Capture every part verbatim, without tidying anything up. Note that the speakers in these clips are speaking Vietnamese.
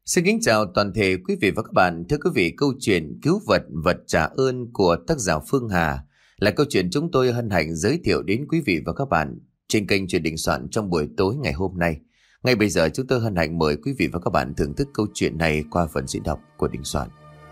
Xin kính chào toàn thể quý vị và các bạn. Thưa quý vị, câu chuyện Cứu vật vật trả ơn của tác giả Phương Hà là câu chuyện chúng tôi hân hạnh giới thiệu đến quý vị và các bạn trên kênh Chuyện Đình Soạn trong buổi tối ngày hôm nay. Ngay bây giờ chúng tôi hân hạnh mời quý vị và các bạn thưởng thức câu chuyện này qua phần diễn đọc của Đình Soạn.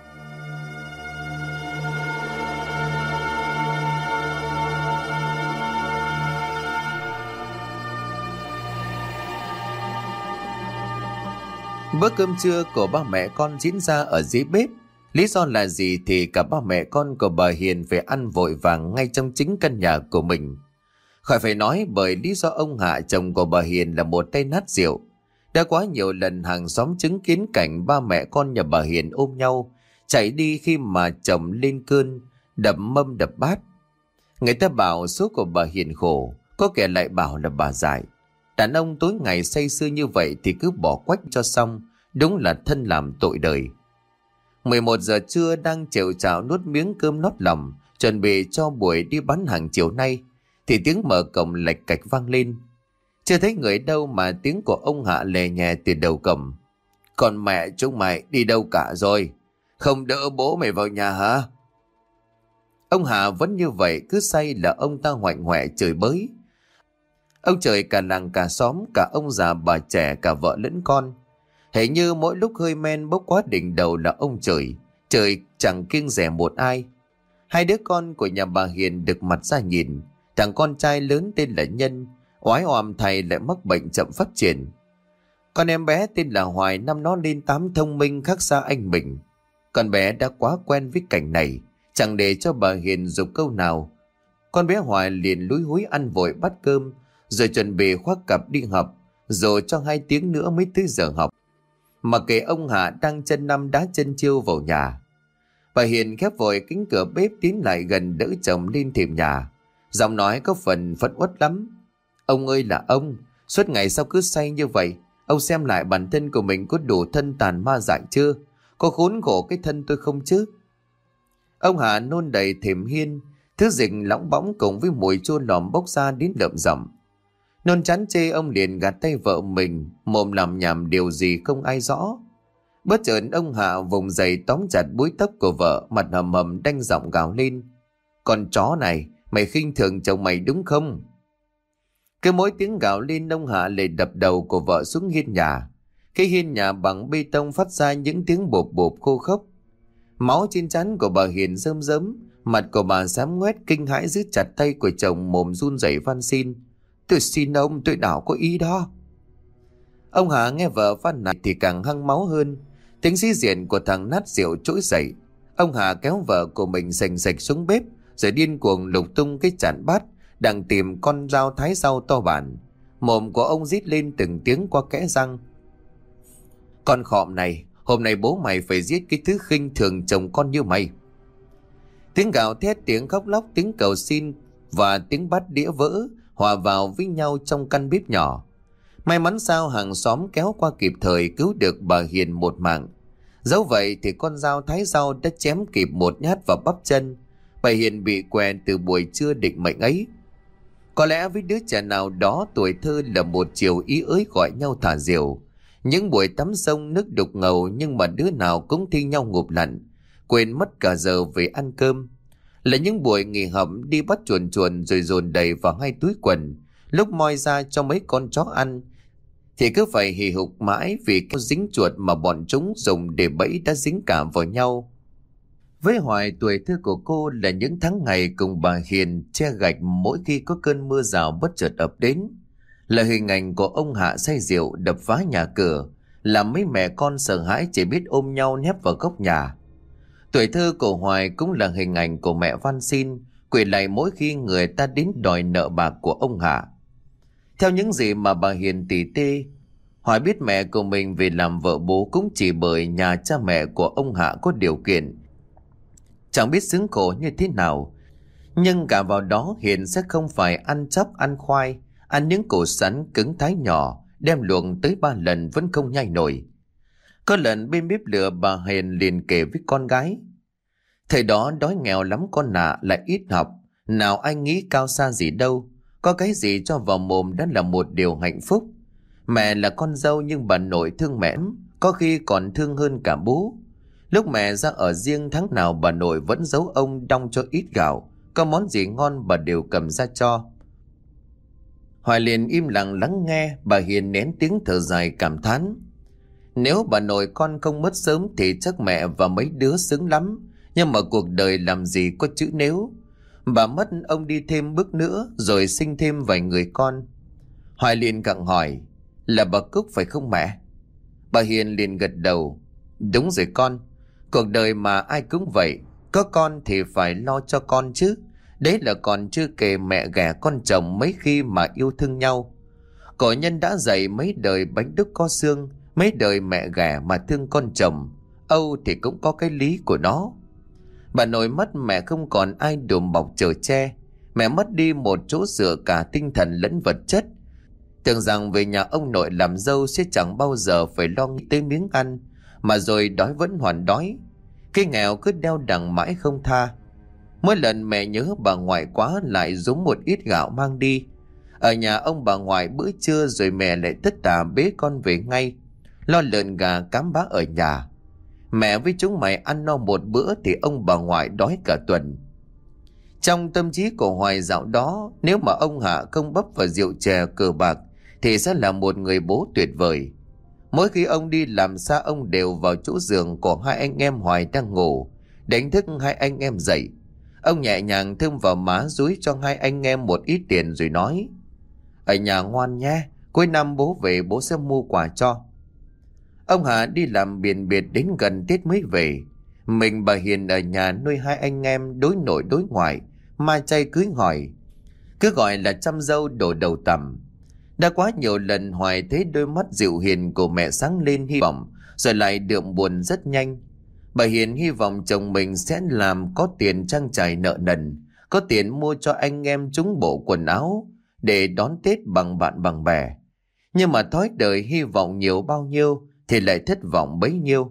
Bữa cơm trưa của ba mẹ con diễn ra ở dưới bếp. Lý do là gì thì cả ba mẹ con của bà Hiền phải ăn vội vàng ngay trong chính căn nhà của mình. Khỏi phải nói bởi lý do ông Hạ, chồng của bà Hiền, là một tay nát rượu. Đã quá nhiều lần hàng xóm chứng kiến cảnh ba mẹ con nhà bà Hiền ôm nhau chạy đi khi mà chồng lên cơn đập mâm đập bát. Người ta bảo số của bà Hiền khổ, có kẻ lại bảo là bà dại. Đàn ông tối ngày say sưa như vậy thì cứ bỏ quách cho xong, đúng là thân làm tội đời. mười một giờ trưa đang chèo chào nuốt miếng cơm lót lòng, chuẩn bị cho buổi đi bán hàng chiều nay, thì tiếng mở cổng lạch cạch vang lên. Chưa thấy người đâu mà tiếng của ông Hạ lè nhẹ từ đầu cổng. Còn mẹ chúng mày đi đâu cả rồi? Không đỡ bố mày vào nhà hả? Ông Hạ vẫn như vậy, cứ say là ông ta hoạnh hoẹ chửi bới. Ông trời cả làng cả xóm, cả ông già bà trẻ, cả vợ lẫn con. Hễ như mỗi lúc hơi men bốc quá đỉnh đầu là ông trời. Trời chẳng kiêng dè một ai. Hai đứa con của nhà bà Hiền được mặt ra nhìn. Thằng con trai lớn tên là Nhân, oái oăm thầy lại mắc bệnh chậm phát triển. Con em bé tên là Hoài, năm nó lên tám, thông minh khác xa anh mình. Con bé đã quá quen với cảnh này, chẳng để cho bà Hiền giục câu nào. Con bé Hoài liền lúi húi ăn vội bát cơm, rồi chuẩn bị khoác cặp đi học, rồi cho hai tiếng nữa mới tới giờ học. Mà kệ ông Hạ đang chân năm đá chân chiêu vào nhà. Bà Hiền khép vội cánh cửa bếp tiến lại gần đỡ chồng lên thềm nhà. Giọng nói có phần phẫn uất lắm. Ông ơi là ông, suốt ngày sao cứ say như vậy? Ông xem lại bản thân của mình có đủ thân tàn ma dại chưa? Có khốn khổ cái thân tôi không chứ? Ông Hạ nôn đầy thềm hiên, thứ dịch lỏng bóng cùng với mùi chua lòm bốc ra đến lợm giọng. Nôn chán chê, ông liền gạt tay vợ mình, mồm làm nhảm điều gì không ai rõ. Bất chợt ông Hạ vùng dậy tóm chặt búi tóc của vợ, mặt hầm hầm đanh giọng gào lên. Con chó này, mày khinh thường chồng mày đúng không? Cứ mỗi tiếng gào lên, ông Hạ lại đập đầu của vợ xuống hiên nhà. Cái hiên nhà bằng bê tông phát ra những tiếng bộp bộp khô khốc. Máu trên trán của bà Hiền rơm rớm, mặt của bà xám ngoét kinh hãi giữ chặt tay của chồng, mồm run rẩy van xin. Tôi xin ông, tôi nào có ý đó. Ông Hạ nghe vợ van nài thì càng hăng máu hơn. Tiếng xí diện của thằng nát rượu trỗi dậy. Ông Hạ kéo vợ của mình sành sạch xuống bếp, rồi điên cuồng lục tung cái chản bát, đang tìm con dao thái rau to bản. Mồm của ông rít lên từng tiếng qua kẽ răng. Con khọm này, hôm nay bố mày phải giết cái thứ khinh thường chồng con như mày. Tiếng gào thét, tiếng khóc lóc, tiếng cầu xin và tiếng bát đĩa vỡ hòa vào với nhau trong căn bếp nhỏ. May mắn sao hàng xóm kéo qua kịp thời, cứu được bà Hiền một mạng. Dẫu vậy thì con dao thái rau đã chém kịp một nhát vào bắp chân. Bà Hiền bị què từ buổi trưa định mệnh ấy. Có lẽ với đứa trẻ nào đó, tuổi thơ là một chiều ý ới gọi nhau thả diều. Những buổi tắm sông nước đục ngầu, nhưng mà đứa nào cũng thi nhau ngụp lặn, quên mất cả giờ về ăn cơm. Là những buổi nghỉ học đi bắt chuồn chuồn rồi dồn đầy vào hai túi quần. Lúc moi ra cho mấy con chó ăn thì cứ phải hì hục mãi vì cái dính chuột mà bọn chúng dùng để bẫy đã dính cả vào nhau. Với Hoài, tuổi thơ của cô là những tháng ngày cùng bà Hiền che gạch mỗi khi có cơn mưa rào bất chợt ập đến. Là hình ảnh của ông Hạ say rượu đập phá nhà cửa, làm mấy mẹ con sợ hãi chỉ biết ôm nhau nép vào góc nhà. Tuổi thơ của Hoài cũng là hình ảnh của mẹ van xin, quỳ lạy mỗi khi người ta đến đòi nợ bạc của ông Hạ. Theo những gì mà bà Hiền tỉ tê, Hoài biết mẹ của mình về làm vợ bố cũng chỉ bởi nhà cha mẹ của ông Hạ có điều kiện. Chẳng biết sướng khổ như thế nào, nhưng cả vào đó Hiền sẽ không phải ăn chóc ăn khoai, ăn những củ sắn cứng thái nhỏ, đem luộc tới ba lần vẫn không nhai nổi. Có lần bên bếp lửa, bà Hiền liền kể với con gái. Thời đó đói nghèo lắm con nạ, lại ít học, nào ai nghĩ cao xa gì đâu. Có cái gì cho vào mồm đã là một điều hạnh phúc. Mẹ là con dâu nhưng bà nội thương mẹ, có khi còn thương hơn cả bố. Lúc mẹ ra ở riêng tháng nào bà nội vẫn giấu ông đong cho ít gạo, có món gì ngon bà đều cầm ra cho. Hoài liền im lặng lắng nghe, bà Hiền nén tiếng thở dài cảm thán. Nếu bà nội con không mất sớm thì chắc mẹ và mấy đứa sướng lắm, nhưng mà cuộc đời làm gì có chữ nếu. Bà mất ông đi thêm bước nữa rồi sinh thêm vài người con. Hoài liền gặng hỏi, là bà Cúc phải không mẹ? Bà Hiền liền gật đầu. Đúng rồi con, cuộc đời mà ai cũng vậy, có con thì phải lo cho con chứ. Đấy là còn chưa kể mẹ ghẻ con chồng mấy khi mà yêu thương nhau. Cổ nhân đã dạy mấy đời bánh đúc có xương, mấy đời mẹ ghẻ mà thương con chồng. Âu thì cũng có cái lý của nó. Bà nội mất mẹ không còn ai đùm bọc chở che. Mẹ mất đi một chỗ dựa cả tinh thần lẫn vật chất. Tưởng rằng về nhà ông nội làm dâu sẽ chẳng bao giờ phải lo nghĩ tới miếng ăn, mà rồi đói vẫn hoàn đói. Cái nghèo cứ đeo đằng mãi không tha. Mỗi lần mẹ nhớ bà ngoại quá lại rúm một ít gạo mang đi. Ở nhà ông bà ngoại bữa trưa rồi mẹ lại tất tả bế con về ngay, lo lợn gà cám bá ở nhà. Mẹ với chúng mày ăn no một bữa thì ông bà ngoại đói cả tuần. Trong tâm trí của Hoài dạo đó, nếu mà ông Hạ không bấp vào rượu chè cờ bạc thì sẽ là một người bố tuyệt vời. Mỗi khi ông đi làm xa, ông đều vào chỗ giường của hai anh em Hoài đang ngủ, đánh thức hai anh em dậy. Ông nhẹ nhàng thơm vào má dúi cho hai anh em một ít tiền rồi nói, ở nhà ngoan nhé, cuối năm bố về bố sẽ mua quà cho. Ông Hạ đi làm biển biệt đến gần Tết mới về. Mình bà Hiền ở nhà nuôi hai anh em đối nội đối ngoại, ma chay cưới hỏi, cứ gọi là chăm dâu đổ đầu tằm. Đã quá nhiều lần Hoài thấy đôi mắt dịu hiền của mẹ sáng lên hy vọng, rồi lại đượm buồn rất nhanh. Bà Hiền hy vọng chồng mình sẽ làm có tiền trang trải nợ nần, có tiền mua cho anh em chúng bộ quần áo để đón Tết bằng bạn bằng bè. Nhưng mà thói đời hy vọng nhiều bao nhiêu thì lại thất vọng bấy nhiêu.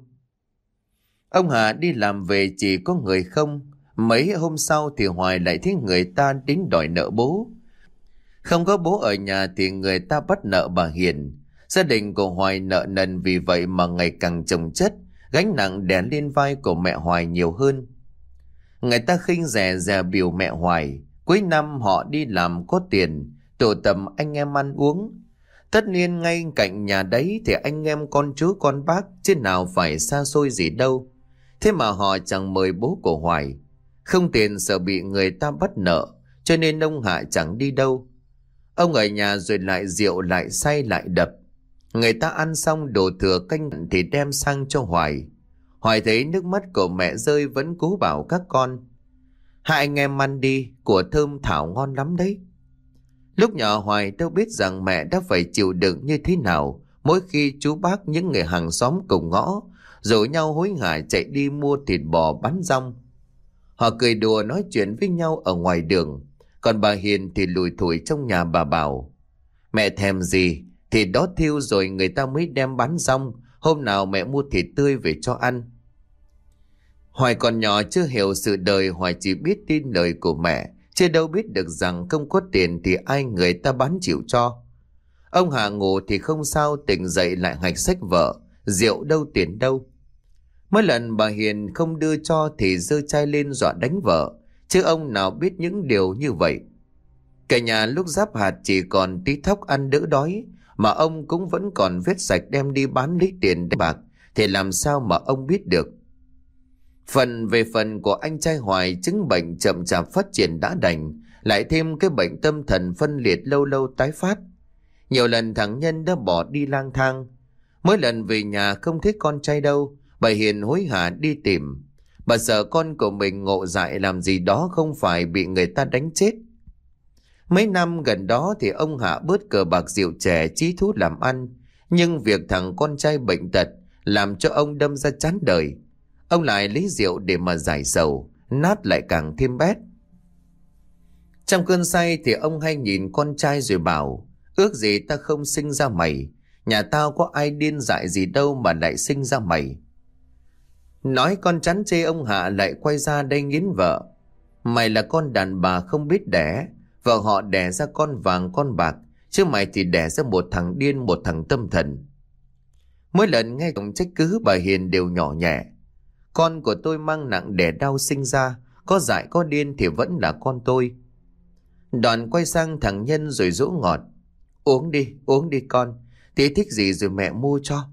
Ông Hà đi làm về chỉ có người không. Mấy hôm sau thì Hoài lại thấy người ta đến đòi nợ bố. Không có bố ở nhà thì người ta bắt nợ bà Hiền. Gia đình của Hoài nợ nần vì vậy mà ngày càng chồng chất, gánh nặng đè lên vai của mẹ Hoài nhiều hơn. Người ta khinh rẻ dè biểu mẹ Hoài. Cuối năm họ đi làm có tiền, tụ tập anh em ăn uống. Tất nhiên ngay cạnh nhà đấy thì anh em con chú con bác chứ nào phải xa xôi gì đâu. Thế mà họ chẳng mời bố của Hoài. Không tiền sợ bị người ta bắt nợ, cho nên ông Hạ chẳng đi đâu. Ông ở nhà rồi lại rượu lại say lại đập. Người ta ăn xong đồ thừa canh thì đem sang cho Hoài. Hoài thấy nước mắt của mẹ rơi vẫn cố bảo các con, hai anh em ăn đi, của thơm thảo ngon lắm đấy. Lúc nhỏ Hoài đâu biết rằng mẹ đã phải chịu đựng như thế nào mỗi khi chú bác những người hàng xóm cùng ngõ rủ nhau hối hả chạy đi mua thịt bò bán rong. Họ cười đùa nói chuyện với nhau ở ngoài đường. Còn bà Hiền thì lủi thủi trong nhà bà bảo, mẹ thèm gì thì đó thiêu rồi người ta mới đem bán rong, hôm nào mẹ mua thịt tươi về cho ăn. Hoài còn nhỏ chưa hiểu sự đời, Hoài chỉ biết tin lời của mẹ, chứ đâu biết được rằng không có tiền thì ai người ta bán chịu cho. Ông Hà ngủ thì không sao, tỉnh dậy lại hạch sách vợ, rượu đâu tiền đâu. Mỗi lần bà Hiền không đưa cho thì giơ chai lên dọa đánh vợ, chứ ông nào biết những điều như vậy. Cả nhà lúc giáp hạt chỉ còn tí thóc ăn đỡ đói, mà ông cũng vẫn còn vết sạch đem đi bán lấy tiền đánh bạc, thì làm sao mà ông biết được. Phần về phần của anh trai Hoài, chứng bệnh chậm chạp phát triển đã đành, lại thêm cái bệnh tâm thần phân liệt lâu lâu tái phát. Nhiều lần thằng Nhân đã bỏ đi lang thang. Mỗi lần về nhà không thấy con trai đâu, bà Hiền hối hả đi tìm. Bà sợ con của mình ngộ dại làm gì đó không phải bị người ta đánh chết. Mấy năm gần đó thì ông Hạ bớt cờ bạc rượu chè, chí thú làm ăn. Nhưng việc thằng con trai bệnh tật làm cho ông đâm ra chán đời. Ông lại lấy rượu để mà giải sầu, nát lại càng thêm bét. Trong cơn say thì ông hay nhìn con trai rồi bảo, ước gì ta không sinh ra mày, nhà tao có ai điên dại gì đâu mà lại sinh ra mày. Nói con chán chê, ông Hạ lại quay ra đây nghiến vợ. Mày là con đàn bà không biết đẻ, vợ họ đẻ ra con vàng con bạc, chứ mày thì đẻ ra một thằng điên, một thằng tâm thần. Mỗi lần nghe chồng trách cứ, bà Hiền đều nhỏ nhẹ. Con của tôi mang nặng đẻ đau sinh ra, có dại có điên thì vẫn là con tôi. Đoàn quay sang thằng Nhân rồi dỗ ngọt. Uống đi, uống đi con, tí thích gì rồi mẹ mua cho.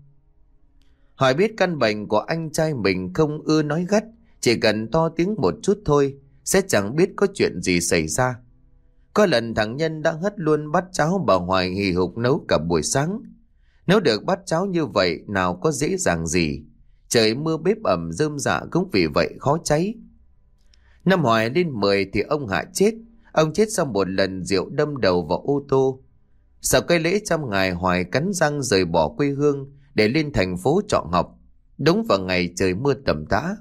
Hỏi biết căn bệnh của anh trai mình không ưa nói gắt, chỉ cần to tiếng một chút thôi sẽ chẳng biết có chuyện gì xảy ra. Có lần thằng Nhân đã hất luôn bát cháo bà Hoài hì hục nấu cả buổi sáng. Nấu được bát cháo như vậy nào có dễ dàng gì. Trời mưa bếp ẩm rơm rạ cũng vì vậy khó cháy. Năm Hoài lên mười thì ông Hạ chết. Ông chết sau một lần rượu đâm đầu vào ô tô. Sau cái lễ trăm ngày, Hoài cắn răng rời bỏ quê hương để lên thành phố trọ học, đúng vào ngày trời mưa tầm tã.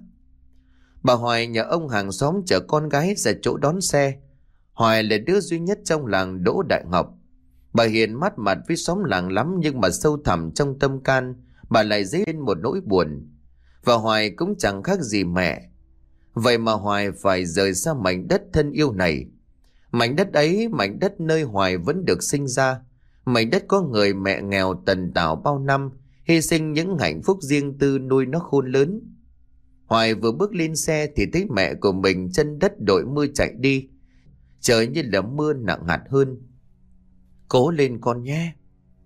Bà Hoài nhờ ông hàng xóm chở con gái ra chỗ đón xe. Hoài là đứa duy nhất trong làng đỗ đại học. Bà Hiền mát mặt với xóm làng lắm, nhưng mà sâu thẳm trong tâm can bà lại dấy lên một nỗi buồn. Và Hoài cũng chẳng khác gì mẹ. Vậy mà Hoài phải rời xa mảnh đất thân yêu này. Mảnh đất ấy, mảnh đất nơi Hoài vẫn được sinh ra. Mảnh đất có người mẹ nghèo tần tảo bao năm, hy sinh những hạnh phúc riêng tư nuôi nó khôn lớn. Hoài vừa bước lên xe thì thấy mẹ của mình chân đất đội mưa chạy đi. Trời như là mưa nặng hạt hơn. Cố lên con nhé.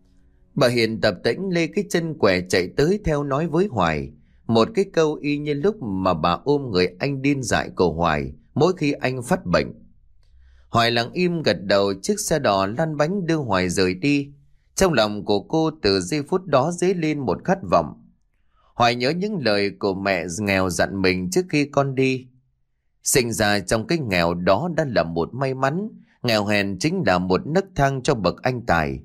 Bà Hiền tập tễnh lê cái chân què chạy tới theo nói với Hoài. Một cái câu y như lúc mà bà ôm người anh điên dại của Hoài mỗi khi anh phát bệnh. Hoài lặng im gật đầu. Chiếc xe đò lăn bánh đưa Hoài rời đi. Trong lòng của cô từ giây phút đó dấy lên một khát vọng. Hoài nhớ những lời của mẹ nghèo dặn mình trước khi con đi. Sinh ra trong cái nghèo đó đã là một may mắn. Nghèo hèn chính là một nấc thang cho bậc anh tài.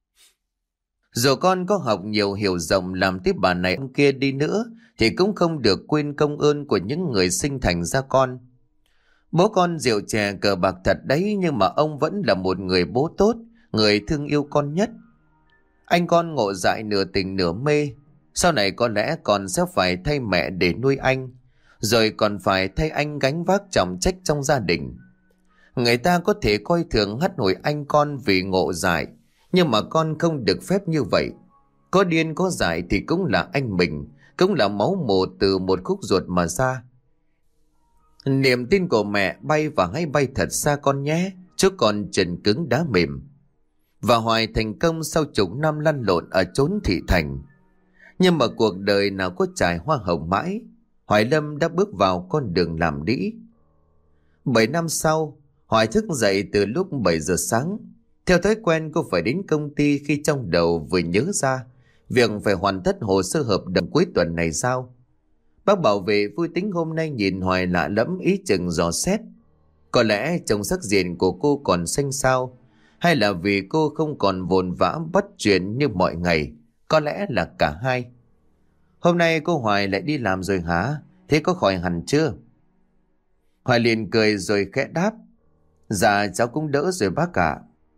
Dù con có học nhiều hiểu rộng, làm tiếp bà này ông kia đi nữa, thì cũng không được quên công ơn của những người sinh thành ra con. Bố con rượu chè cờ bạc thật đấy, nhưng mà ông vẫn là một người bố tốt, người thương yêu con nhất. Anh con ngộ dại nửa tình nửa mê. Sau này có lẽ con sẽ phải thay mẹ để nuôi anh, rồi còn phải thay anh gánh vác trọng trách trong gia đình. Người ta có thể coi thường hắt hủi anh con vì ngộ dại, nhưng mà con không được phép như vậy. Có điên có dại thì cũng là anh mình, cũng là máu mủ từ một khúc ruột mà ra. Niềm tin của mẹ bay và hãy bay thật xa con nhé, chứ còn trần cứng đá mềm. Và Hoài thành công sau chục năm lăn lộn ở chốn thị thành. Nhưng mà cuộc đời nào có trải hoa hồng mãi. Hoài Lâm đã bước vào con đường làm đĩ. Bảy năm sau, Hoài thức dậy từ lúc bảy giờ sáng. Theo thói quen, cô phải đến công ty khi trong đầu vừa nhớ ra việc phải hoàn tất hồ sơ hợp đồng cuối tuần này sao. Bác bảo vệ vui tính hôm nay nhìn Hoài lạ lẫm, ý chừng dò xét. Có lẽ trong sắc diện của cô còn xanh xao, hay là vì cô không còn vồn vã bắt chuyện như mọi ngày. Có lẽ là cả hai. Hôm nay cô Hoài lại đi làm rồi hả? Thế có khỏi hẳn chưa? Hoài liền cười rồi khẽ đáp. Dạ cháu cũng đỡ rồi bác ạ.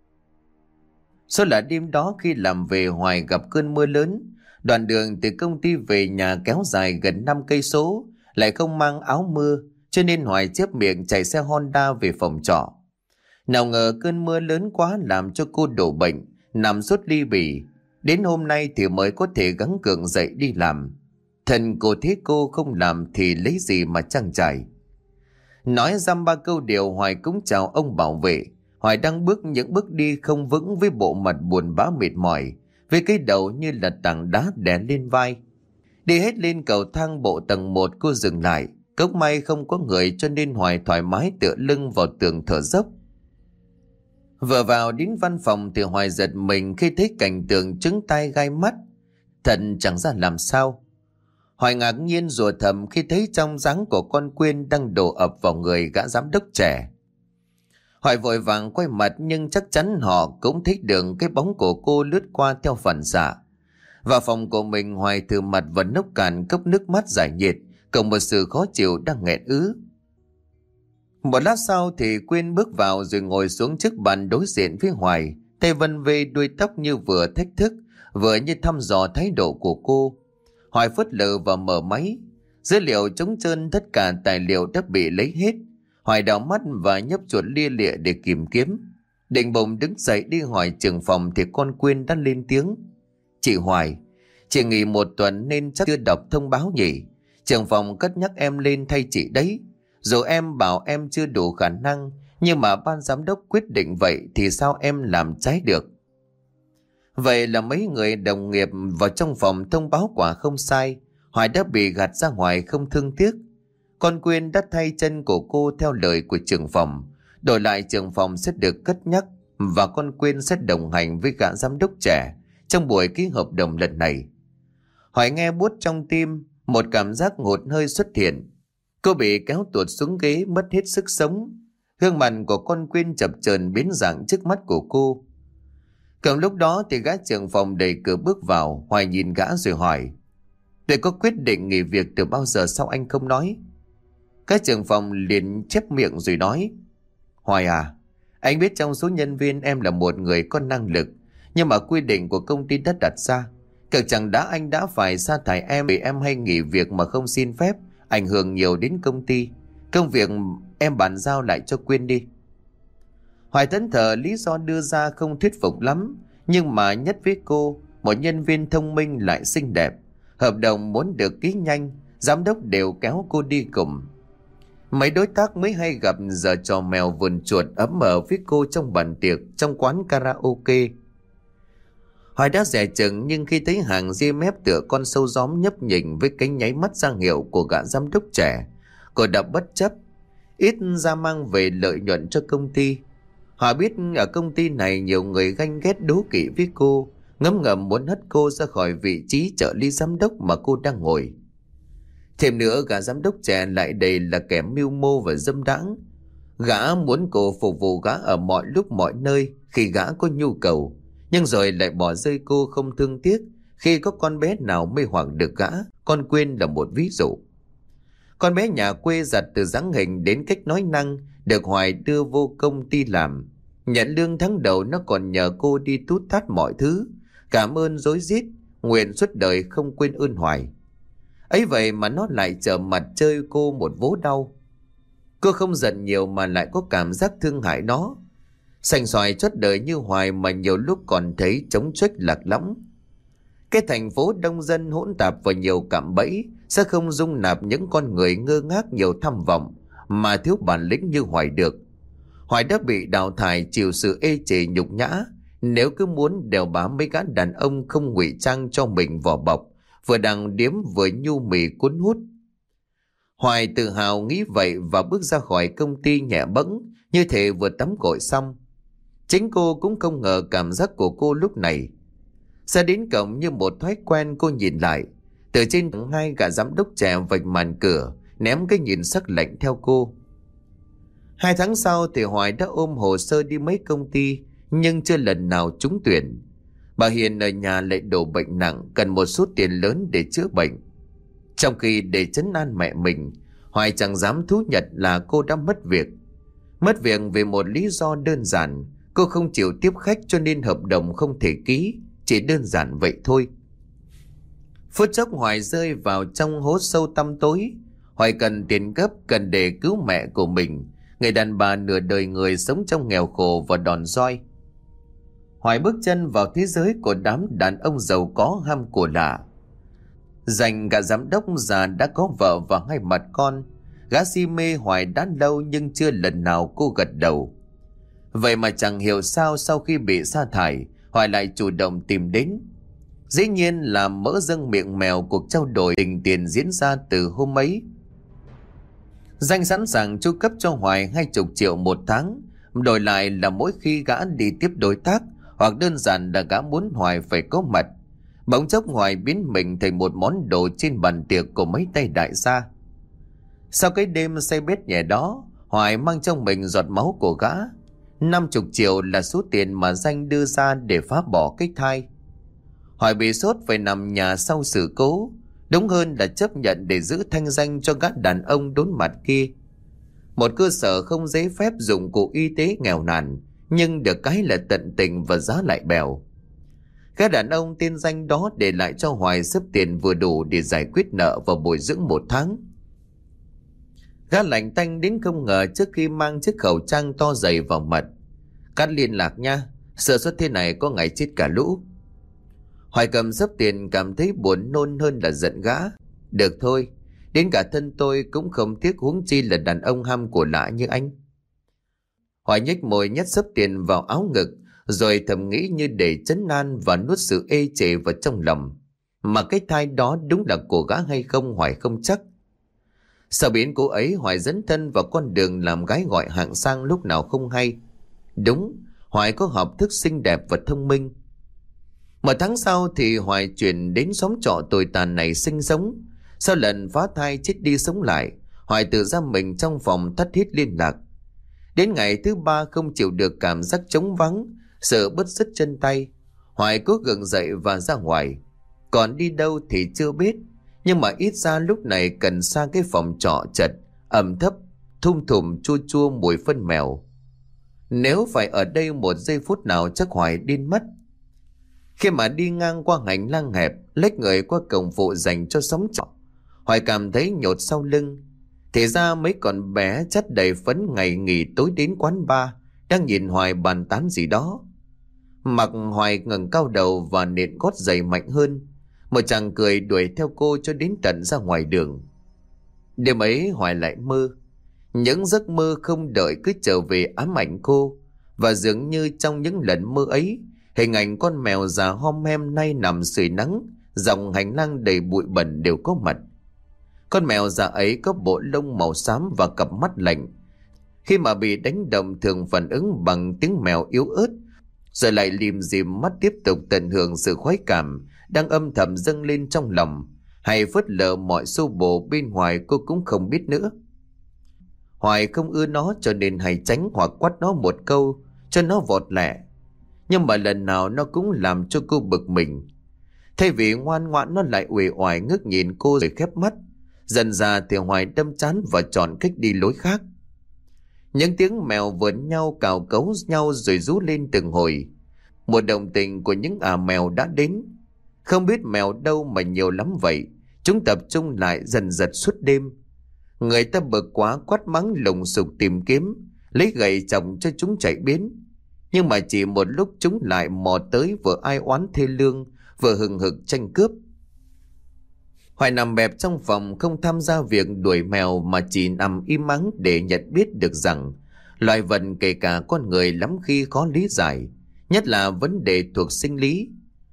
Số là đêm đó khi làm về, Hoài gặp cơn mưa lớn. Đoạn đường từ công ty về nhà kéo dài gần năm cây số, lại không mang áo mưa, cho nên Hoài chép miệng chạy xe Honda về phòng trọ. Nào ngờ cơn mưa lớn quá làm cho cô đổ bệnh, nằm sốt ly bì. Đến hôm nay thì mới có thể gắng gượng dậy đi làm. Thần cô thế cô không làm thì lấy gì mà trang trải. Nói dăm ba câu điều, Hoài cũng chào ông bảo vệ. Hoài đang bước những bước đi không vững với bộ mặt buồn bã mệt mỏi, với cái đầu như là tảng đá đè lên vai. Đi hết lên cầu thang bộ tầng một, cô dừng lại. Cốc may không có người cho nên Hoài thoải mái tựa lưng vào tường thở dốc. Vừa vào đến văn phòng thì Hoài giật mình khi thấy cảnh tượng trứng tai gai mắt. Thật chẳng ra làm sao. Hoài ngạc nhiên rủa thầm khi thấy trong dáng của con Quyên đang đổ ập vào người gã giám đốc trẻ. Hoài vội vàng quay mặt, nhưng chắc chắn họ cũng thấy được cái bóng của cô lướt qua theo phản xạ. Vào phòng của mình, Hoài thử mặt vào nốc cạn cốc nước mắt giải nhiệt, cộng một sự khó chịu đang nghẹn ứ. Một lát sau thì Quyên bước vào rồi ngồi xuống trước bàn đối diện với Hoài, tay vân vê đuôi tóc như vừa thách thức, vừa như thăm dò thái độ của cô. Hoài phớt lờ và mở máy. Dữ liệu trống trơn, tất cả tài liệu đã bị lấy hết. Hoài đảo mắt và nhấp chuột lia lịa để tìm kiếm. Định bụng đứng dậy đi hỏi trưởng phòng thì con Quyên đã lên tiếng. Chị Hoài, chị nghỉ một tuần nên chắc chưa đọc thông báo nhỉ? Trưởng phòng cất nhắc em lên thay chị đấy. Dù em bảo em chưa đủ khả năng, nhưng mà ban giám đốc quyết định vậy thì sao em làm trái được? Vậy là mấy người đồng nghiệp vào trong phòng thông báo quả không sai. Hoài đã bị gạt ra ngoài không thương tiếc. Con Quyên đã thay chân của cô theo lời của trưởng phòng. Đổi lại trưởng phòng sẽ được cất nhắc và con Quyên sẽ đồng hành với gã giám đốc trẻ trong buổi ký hợp đồng lần này. Hoài nghe buốt trong tim, một cảm giác hụt hơi xuất hiện. Cô bị kéo tuột xuống ghế, mất hết sức sống. Gương mặt của con Quyên chập chờn biến dạng trước mắt của cô. Cùng lúc đó thì gã trưởng phòng đẩy cửa bước vào. Hoài nhìn gã rồi hỏi: "Tôi có quyết định nghỉ việc từ bao giờ sao anh không nói?" Gã trưởng phòng liền chép miệng rồi nói: "Hoài à, anh biết trong số nhân viên em là một người có năng lực, nhưng mà quy định của công ty đã đặt ra. Cực chẳng đã anh đã phải sa thải em vì em hay nghỉ việc mà không xin phép, ảnh hưởng nhiều đến công ty. Công việc em bàn giao lại cho Quyên đi." Hoài thẫn thờ lý do đưa ra không thuyết phục lắm, nhưng mà nhất với cô, một nhân viên thông minh lại xinh đẹp, hợp đồng muốn được ký nhanh, giám đốc đều kéo cô đi cùng. Mấy đối tác mới hay gặp giờ trò mèo vườn chuột ấm ở với cô trong bàn tiệc, trong quán karaoke. Hoài đã dè chừng, nhưng khi thấy hàng ria mép tựa con sâu gióm nhấp nhỉnh với cánh nháy mắt ra hiệu của gã giám đốc trẻ, cô đã bất chấp, ít ra mang về lợi nhuận cho công ty. Họ biết ở công ty này nhiều người ganh ghét đố kỵ với cô, ngấm ngầm muốn hất cô ra khỏi vị trí trợ lý giám đốc mà cô đang ngồi. Thêm nữa, gã giám đốc trẻ lại đầy là kẻ mưu mô và dâm đãng. Gã muốn cô phục vụ gã ở mọi lúc mọi nơi khi gã có nhu cầu, nhưng rồi lại bỏ rơi cô không thương tiếc khi có con bé nào mê hoặc được gã. Con Quyên là một ví dụ. Con bé nhà quê giặt từ dáng hình đến cách nói năng, được Hoài đưa vô công ty làm. Nhận lương tháng đầu nó còn nhờ cô đi tút tát mọi thứ, cảm ơn rối rít, nguyện suốt đời không quên ơn Hoài. Ấy vậy mà nó lại trở mặt chơi cô một vố đau. Cô không giận nhiều mà lại có cảm giác thương hại nó. Sành xoài chót đời như Hoài mà nhiều lúc còn thấy trống trách lạc lõng. Cái thành phố đông dân hỗn tạp và nhiều cạm bẫy sẽ không dung nạp những con người ngơ ngác nhiều tham vọng mà thiếu bản lĩnh như Hoài được. Hoài đã bị đào thải chịu sự ê chề nhục nhã nếu cứ muốn đèo bám mấy gã đàn ông không ngụy trang cho mình vỏ bọc, vừa đằng điếm vừa nhu mì cuốn hút. Hoài tự hào nghĩ vậy và bước ra khỏi công ty nhẹ bẫng, như thể vừa tắm gội xong. Chính cô cũng không ngờ cảm giác của cô lúc này. Ra đến cổng như một thói quen, cô nhìn lại. Từ trên tầng hai, gã giám đốc trẻ vạch màn cửa, ném cái nhìn sắc lạnh theo cô. Hai tháng sau thì Hoài đã ôm hồ sơ đi mấy công ty, nhưng chưa lần nào trúng tuyển. Bà Hiền ở nhà lại đổ bệnh nặng, cần một số tiền lớn để chữa bệnh. Trong khi để trấn an mẹ mình, Hoài chẳng dám thú nhận là cô đã mất việc. Mất việc vì một lý do đơn giản, cô không chịu tiếp khách cho nên hợp đồng không thể ký, chỉ đơn giản vậy thôi. Phút chốc Hoài rơi vào trong hố sâu tăm tối. Hoài cần tiền gấp, cần để cứu mẹ của mình, người đàn bà nửa đời người sống trong nghèo khổ và đòn roi. Hoài bước chân vào thế giới của đám đàn ông giàu có ham của lạ. Dành cả giám đốc già đã có vợ và hai mặt con. Gã si mê Hoài đã lâu nhưng chưa lần nào cô gật đầu. Vậy mà chẳng hiểu sao sau khi bị sa thải, Hoài lại chủ động tìm đến. Dĩ nhiên là mỡ dâng miệng mèo cuộc trao đổi tình tiền diễn ra từ hôm ấy. Danh sẵn sàng chu cấp cho Hoài hai chục triệu một tháng, đổi lại là mỗi khi gã đi tiếp đối tác, hoặc đơn giản là gã muốn Hoài phải có mặt. Bỗng chốc Hoài biến mình thành một món đồ trên bàn tiệc của mấy tay đại gia. Sau cái đêm say bết nhẹ đó, Hoài mang trong mình giọt máu của gã. Năm chục triệu là số tiền mà Danh đưa ra để phá bỏ cái thai. Hoài bị sốt phải nằm nhà sau sự cố, đúng hơn là chấp nhận để giữ thanh danh cho gã đàn ông đốn mặt kia. Một cơ sở không giấy phép dụng cụ y tế nghèo nàn, nhưng được cái là tận tình và giá lại bèo. Gã đàn ông tên Danh đó để lại cho Hoài xếp tiền vừa đủ để giải quyết nợ và bồi dưỡng một tháng. Gã lạnh tanh đến không ngờ trước khi mang chiếc khẩu trang to dày vào mặt. Cắt liên lạc nha, sơ suất thế này có ngày chết cả lũ. Hoài cầm sấp tiền cảm thấy buồn nôn hơn là giận gã. Được thôi, đến cả thân tôi cũng không tiếc, huống chi là đàn ông ham của lạ như anh. Hoài nhếch môi nhét sấp tiền vào áo ngực, rồi thầm nghĩ như để trấn an và nuốt sự ê chề vào trong lòng. Mà cái thai đó đúng là của gã hay không Hoài không chắc. Sau biến cố ấy, Hoài dấn thân vào con đường làm gái gọi hạng sang lúc nào không hay. Đúng, Hoài có học thức xinh đẹp và thông minh. Một tháng sau thì Hoài chuyển đến xóm trọ tồi tàn này sinh sống. Sau lần phá thai chết đi sống lại, Hoài tự giam mình trong phòng tắt hết liên lạc. Đến ngày thứ ba không chịu được cảm giác trống vắng, sợ bứt rứt chân tay, Hoài cố gượng dậy và ra ngoài. Còn đi đâu thì chưa biết, nhưng mà ít ra lúc này cần xa cái phòng trọ chật, ẩm thấp, thum thùm chua chua mùi phân mèo. Nếu phải ở đây một giây phút nào chắc Hoài điên mất. Khi mà đi ngang qua hành lang hẹp, lách người qua cổng phụ dành cho xóm trọ, Hoài cảm thấy nhột sau lưng. Thì ra mấy con bé chất đầy phấn ngày nghỉ tối đến quán bar đang nhìn Hoài bàn tán gì đó. Mặc Hoài ngẩng cao đầu và nện gót giày mạnh hơn. Một chàng cười đuổi theo cô cho đến tận ra ngoài đường. Đêm ấy Hoài lại mơ. Những giấc mơ không đợi cứ trở về ám ảnh cô. Và dường như trong những lần mơ ấy, hình ảnh con mèo già hom hem nay nằm sưởi nắng dòng hành lang đầy bụi bẩn đều có mặt. Con mèo già ấy có bộ lông màu xám và cặp mắt lạnh. Khi mà bị đánh động thường phản ứng bằng tiếng mèo yếu ớt, rồi lại lìm dìm mắt tiếp tục tận hưởng sự khoái cảm đang âm thầm dâng lên trong lòng, hay phớt lờ mọi xô bồ bên ngoài cô cũng không biết nữa. Hoài không ưa nó cho nên hay tránh hoặc quát nó một câu cho nó vọt lẹ. Nhưng mà lần nào nó cũng làm cho cô bực mình. Thay vì ngoan ngoãn nó lại uể oải ngước nhìn cô rồi khép mắt. Dần ra thì Hoài đâm chán và chọn cách đi lối khác. Những tiếng mèo vờn nhau cào cấu nhau rồi rú lên từng hồi. Một động tình của những ả mèo đã đến. Không biết mèo đâu mà nhiều lắm vậy. Chúng tập trung lại dần dật suốt đêm. Người ta bực quá quát mắng lùng sục tìm kiếm, lấy gậy chồng cho chúng chạy biến. Nhưng mà chỉ một lúc chúng lại mò tới vừa ai oán thê lương, vừa hừng hực tranh cướp. Hoài nằm bẹp trong phòng không tham gia việc đuổi mèo mà chỉ nằm im ắng để nhận biết được rằng loài vật kể cả con người lắm khi khó lý giải, nhất là vấn đề thuộc sinh lý.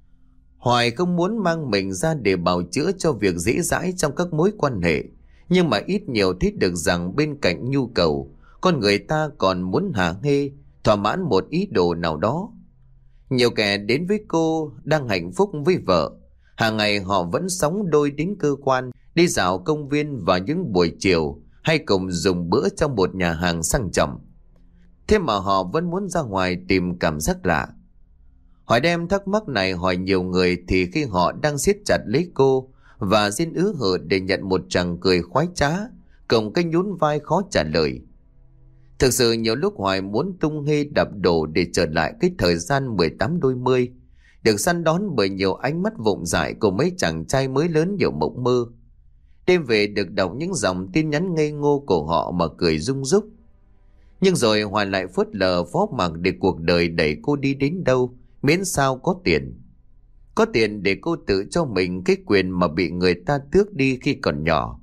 Hoài không muốn mang mình ra để bào chữa cho việc dễ dãi trong các mối quan hệ, nhưng mà ít nhiều thấy được rằng bên cạnh nhu cầu, con người ta còn muốn hả hê, thỏa mãn một ý đồ nào đó. Nhiều kẻ đến với cô đang hạnh phúc với vợ. Hàng ngày họ vẫn sống đôi đến cơ quan, đi dạo công viên vào những buổi chiều, hay cùng dùng bữa trong một nhà hàng sang trọng. Thế mà họ vẫn muốn ra ngoài tìm cảm giác lạ. Hỏi đem thắc mắc này hỏi nhiều người thì khi họ đang siết chặt lấy cô và xin ứ hờ để nhận một tràng cười khoái trá, cùng cái nhún vai khó trả lời. Thực sự nhiều lúc Hoài muốn tung hê đập đổ để trở lại cái thời gian mười tám đôi mươi, được săn đón bởi nhiều ánh mắt vụng dại của mấy chàng trai mới lớn nhiều mộng mơ. Đêm về được đọc những dòng tin nhắn ngây ngô của họ mà cười rung rúc. Nhưng rồi Hoài lại phớt lờ phó mặc để cuộc đời đẩy cô đi đến đâu, miễn sao có tiền. Có tiền để cô tự cho mình cái quyền mà bị người ta tước đi khi còn nhỏ.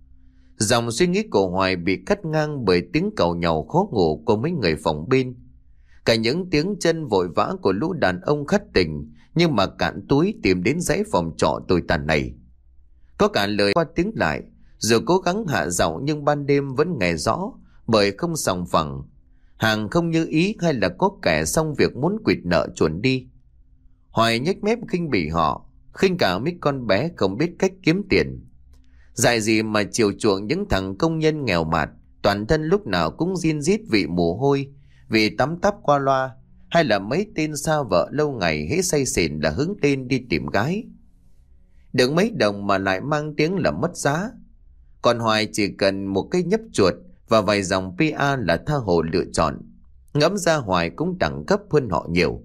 Dòng suy nghĩ của Hoài bị cắt ngang bởi tiếng càu nhàu khó ngủ của mấy người phòng bên. Cả những tiếng chân vội vã của lũ đàn ông khất tình nhưng mà cạn túi tìm đến dãy phòng trọ tồi tàn này. Có cả lời qua tiếng lại, rồi cố gắng hạ giọng nhưng ban đêm vẫn nghe rõ bởi không sòng phẳng. Hàng không như ý hay là có kẻ xong việc muốn quỵt nợ chuồn đi. Hoài nhếch mép khinh bỉ họ, khinh cả mấy con bé không biết cách kiếm tiền. Dại gì mà chiều chuộng những thằng công nhân nghèo mạt, toàn thân lúc nào cũng rin rít vì mồ hôi, vì tắm tắp qua loa, hay là mấy tên xa vợ lâu ngày hễ say xỉn là hứng lên đi tìm gái. Được mấy đồng mà lại mang tiếng là mất giá. Còn Hoài chỉ cần một cái nhấp chuột và vài dòng pê a là tha hồ lựa chọn. Ngẫm ra Hoài cũng đẳng cấp hơn họ nhiều.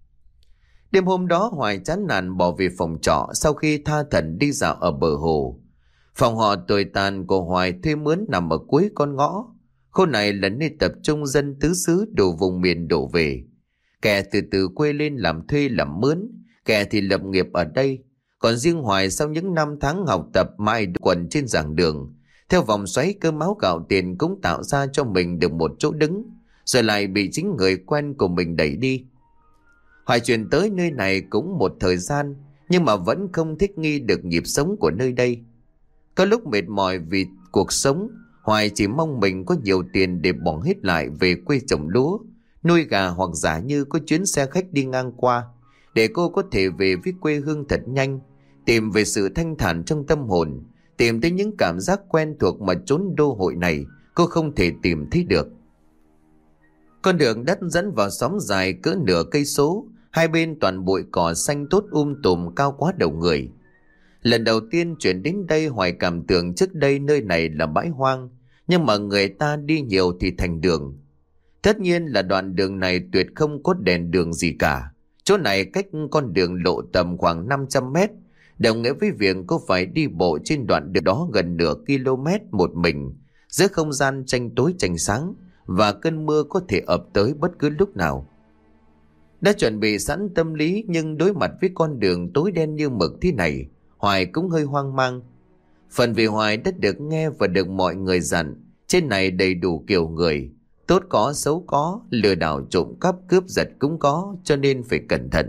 Đêm hôm đó Hoài chán nản bỏ về phòng trọ sau khi tha thẩn đi dạo ở bờ hồ. Phòng họ tồi tàn của Hoài thuê mướn nằm ở cuối con ngõ. Khu này là nơi tập trung dân tứ xứ đủ vùng miền đổ về. Kẻ từ từ quê lên làm thuê làm mướn, kẻ thì lập nghiệp ở đây. Còn riêng Hoài sau những năm tháng học tập mãi quần trên giảng đường, theo vòng xoáy cơm áo gạo tiền cũng tạo ra cho mình được một chỗ đứng, rồi lại bị chính người quen của mình đẩy đi. Hoài chuyển tới nơi này cũng một thời gian, nhưng mà vẫn không thích nghi được nhịp sống của nơi đây. Có lúc mệt mỏi vì cuộc sống, Hoài chỉ mong mình có nhiều tiền để bỏ hết lại về quê trồng lúa, nuôi gà, hoặc giả như có chuyến xe khách đi ngang qua, để cô có thể về với quê hương thật nhanh, tìm về sự thanh thản trong tâm hồn, tìm tới những cảm giác quen thuộc mà chốn đô hội này cô không thể tìm thấy được. Con đường đất dẫn vào xóm dài cỡ nửa cây số, hai bên toàn bụi cỏ xanh tốt um tùm cao quá đầu người. Lần đầu tiên chuyển đến đây, Hoài cảm tưởng trước đây nơi này là bãi hoang, nhưng mà người ta đi nhiều thì thành đường. Tất nhiên là đoạn đường này tuyệt không có đèn đường gì cả. Chỗ này cách con đường lộ tầm khoảng năm trăm mét, đồng nghĩa với việc cô phải đi bộ trên đoạn đường đó gần nửa km một mình, giữa không gian tranh tối tranh sáng, và cơn mưa có thể ập tới bất cứ lúc nào. Đã chuẩn bị sẵn tâm lý, nhưng đối mặt với con đường tối đen như mực thế này, Hoài cũng hơi hoang mang. Phần vì Hoài đã được nghe và được mọi người dặn, trên này đầy đủ kiểu người, tốt có xấu có, lừa đảo trộm cắp cướp giật cũng có, cho nên phải cẩn thận.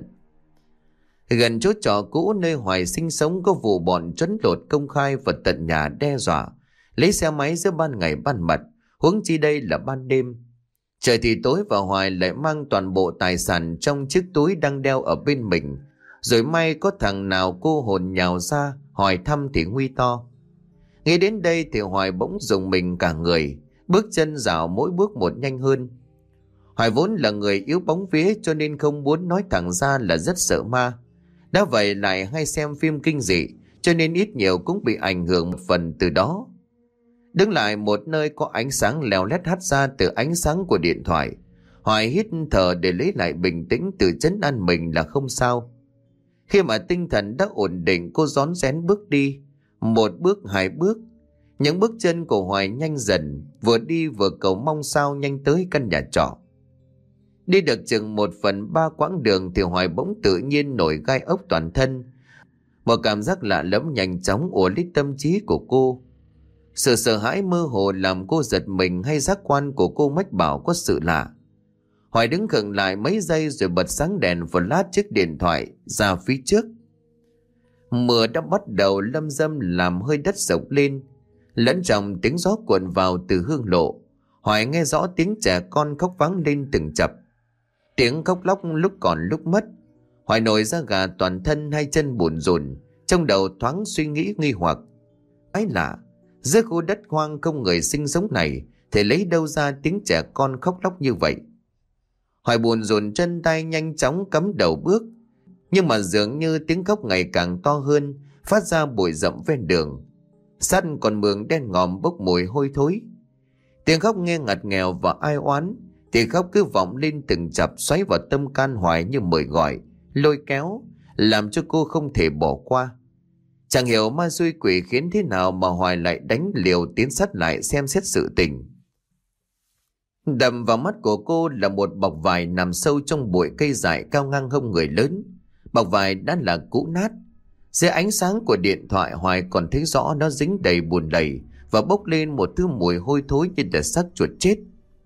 Gần chỗ trọ cũ nơi Hoài sinh sống có vụ bọn trấn lột công khai và tận nhà đe dọa, lấy xe máy giữa ban ngày ban mặt, huống chi đây là ban đêm. Trời thì tối và Hoài lại mang toàn bộ tài sản trong chiếc túi đang đeo ở bên mình, rồi may có thằng nào cô hồn nhào ra hỏi thăm thì nguy to. Nghĩ đến đây thì Hoài bỗng rùng mình cả người, bước chân dạo mỗi bước một nhanh hơn. Hoài vốn là người yếu bóng vía, cho nên không muốn nói thẳng ra là rất sợ ma. Đã vậy lại hay xem phim kinh dị, cho nên ít nhiều cũng bị ảnh hưởng một phần từ đó. Đứng lại một nơi có ánh sáng leo lét hắt ra từ ánh sáng của điện thoại, Hoài hít thở để lấy lại bình tĩnh, tự trấn an mình là không sao. Khi mà tinh thần đã ổn định, cô rón rén bước đi. Một bước, hai bước. Những bước chân của Hoài nhanh dần, vừa đi vừa cầu mong sao nhanh tới căn nhà trọ. Đi được chừng một phần ba quãng đường thì Hoài bỗng tự nhiên nổi gai ốc toàn thân. Một cảm giác lạ lẫm nhanh chóng ùa lấy tâm trí của cô. Sự sợ hãi mơ hồ làm cô giật mình, hay giác quan của cô mách bảo có sự lạ. Hoài đứng khựng lại mấy giây rồi bật sáng đèn flash chiếc điện thoại ra phía trước. Mưa đã bắt đầu lâm râm làm hơi đất sộc lên, lẫn trong tiếng gió cuộn vào từ hương lộ. Hoài nghe rõ tiếng trẻ con khóc vang lên từng chập, tiếng khóc lóc lúc còn lúc mất. Hoài nổi da gà toàn thân, hai chân bủn rủn, trong đầu thoáng suy nghĩ nghi hoặc. Ái lạ, giữa khu đất hoang không người sinh sống này thì lấy đâu ra tiếng trẻ con khóc lóc như vậy? Hoài buồn rùn chân tay nhanh chóng cắm đầu bước, nhưng mà dường như tiếng khóc ngày càng to hơn, phát ra bụi rậm ven đường. Sát còn mường đen ngòm bốc mùi hôi thối. Tiếng khóc nghe ngặt nghèo và ai oán, tiếng khóc cứ vọng lên từng chập, xoáy vào tâm can Hoài như mời gọi, lôi kéo, làm cho cô không thể bỏ qua. Chẳng hiểu ma xui quỷ khiến thế nào mà Hoài lại đánh liều tiến sát lại xem xét sự tình. Đầm vào mắt của cô là một bọc vải nằm sâu trong bụi cây dại cao ngang hông người lớn. Bọc vải đã là cũ nát. Dưới ánh sáng của điện thoại, Hoài còn thấy rõ nó dính đầy bùn lầy và bốc lên một thứ mùi hôi thối như là xác chuột chết.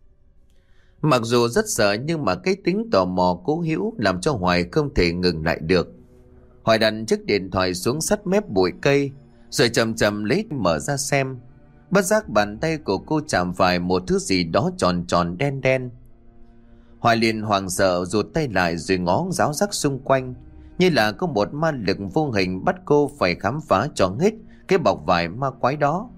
Mặc dù rất sợ, nhưng mà cái tính tò mò cố hữu làm cho Hoài không thể ngừng lại được. Hoài đặt chiếc điện thoại xuống sát mép bụi cây, rồi chậm chậm lấy mở ra xem. Bất giác bàn tay của cô chạm phải một thứ gì đó tròn tròn đen đen. Hoài liền hoảng sợ rụt tay lại rồi ngó ráo rắc xung quanh, như là có một ma lực vô hình bắt cô phải khám phá cho hết cái bọc vải ma quái đó.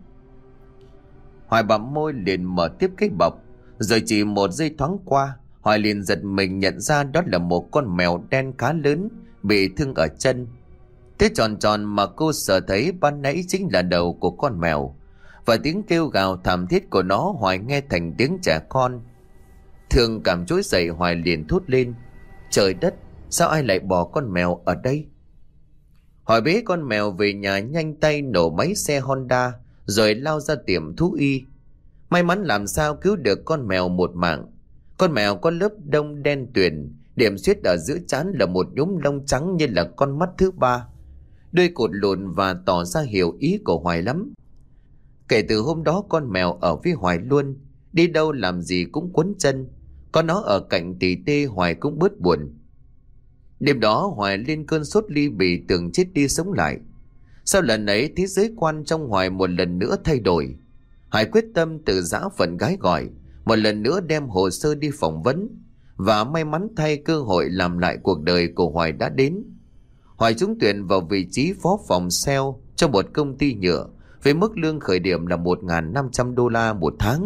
Hoài bặm môi liền mở tiếp cái bọc, rồi chỉ một giây thoáng qua, Hoài liền giật mình nhận ra đó là một con mèo đen khá lớn bị thương ở chân. Thế tròn tròn mà cô sợ thấy ban nãy chính là đầu của con mèo, và tiếng kêu gào thảm thiết của nó Hoài nghe thành tiếng trẻ con. Thương cảm trỗi dậy, Hoài liền thốt lên: trời đất, sao ai lại bỏ con mèo ở đây? Hoài bế con mèo về nhà, nhanh tay nổ máy xe Honda rồi lao ra tiệm thú y. May mắn làm sao cứu được con mèo một mạng. Con mèo có lớp đông đen tuyền, Điểm xuyết ở giữa trán là một nhúm lông trắng như là con mắt thứ ba. Đuôi cụt lùn và tỏ ra hiểu ý của Hoài lắm. Kể từ hôm đó con mèo ở với Hoài luôn, đi đâu làm gì cũng quấn chân. Có nó ở cạnh tỉ tê Hoài cũng bớt buồn. Đêm đó Hoài lên cơn sốt ly bì, tưởng chết đi sống lại. Sau lần ấy thế giới quan trong Hoài một lần nữa thay đổi. Hoài quyết tâm từ giã phận gái gọi, một lần nữa đem hồ sơ đi phỏng vấn. Và may mắn thay, cơ hội làm lại cuộc đời của Hoài đã đến. Hoài trúng tuyển vào vị trí phó phòng sale cho một công ty nhựa với mức lương khởi điểm là một nghìn năm trăm đô la một tháng.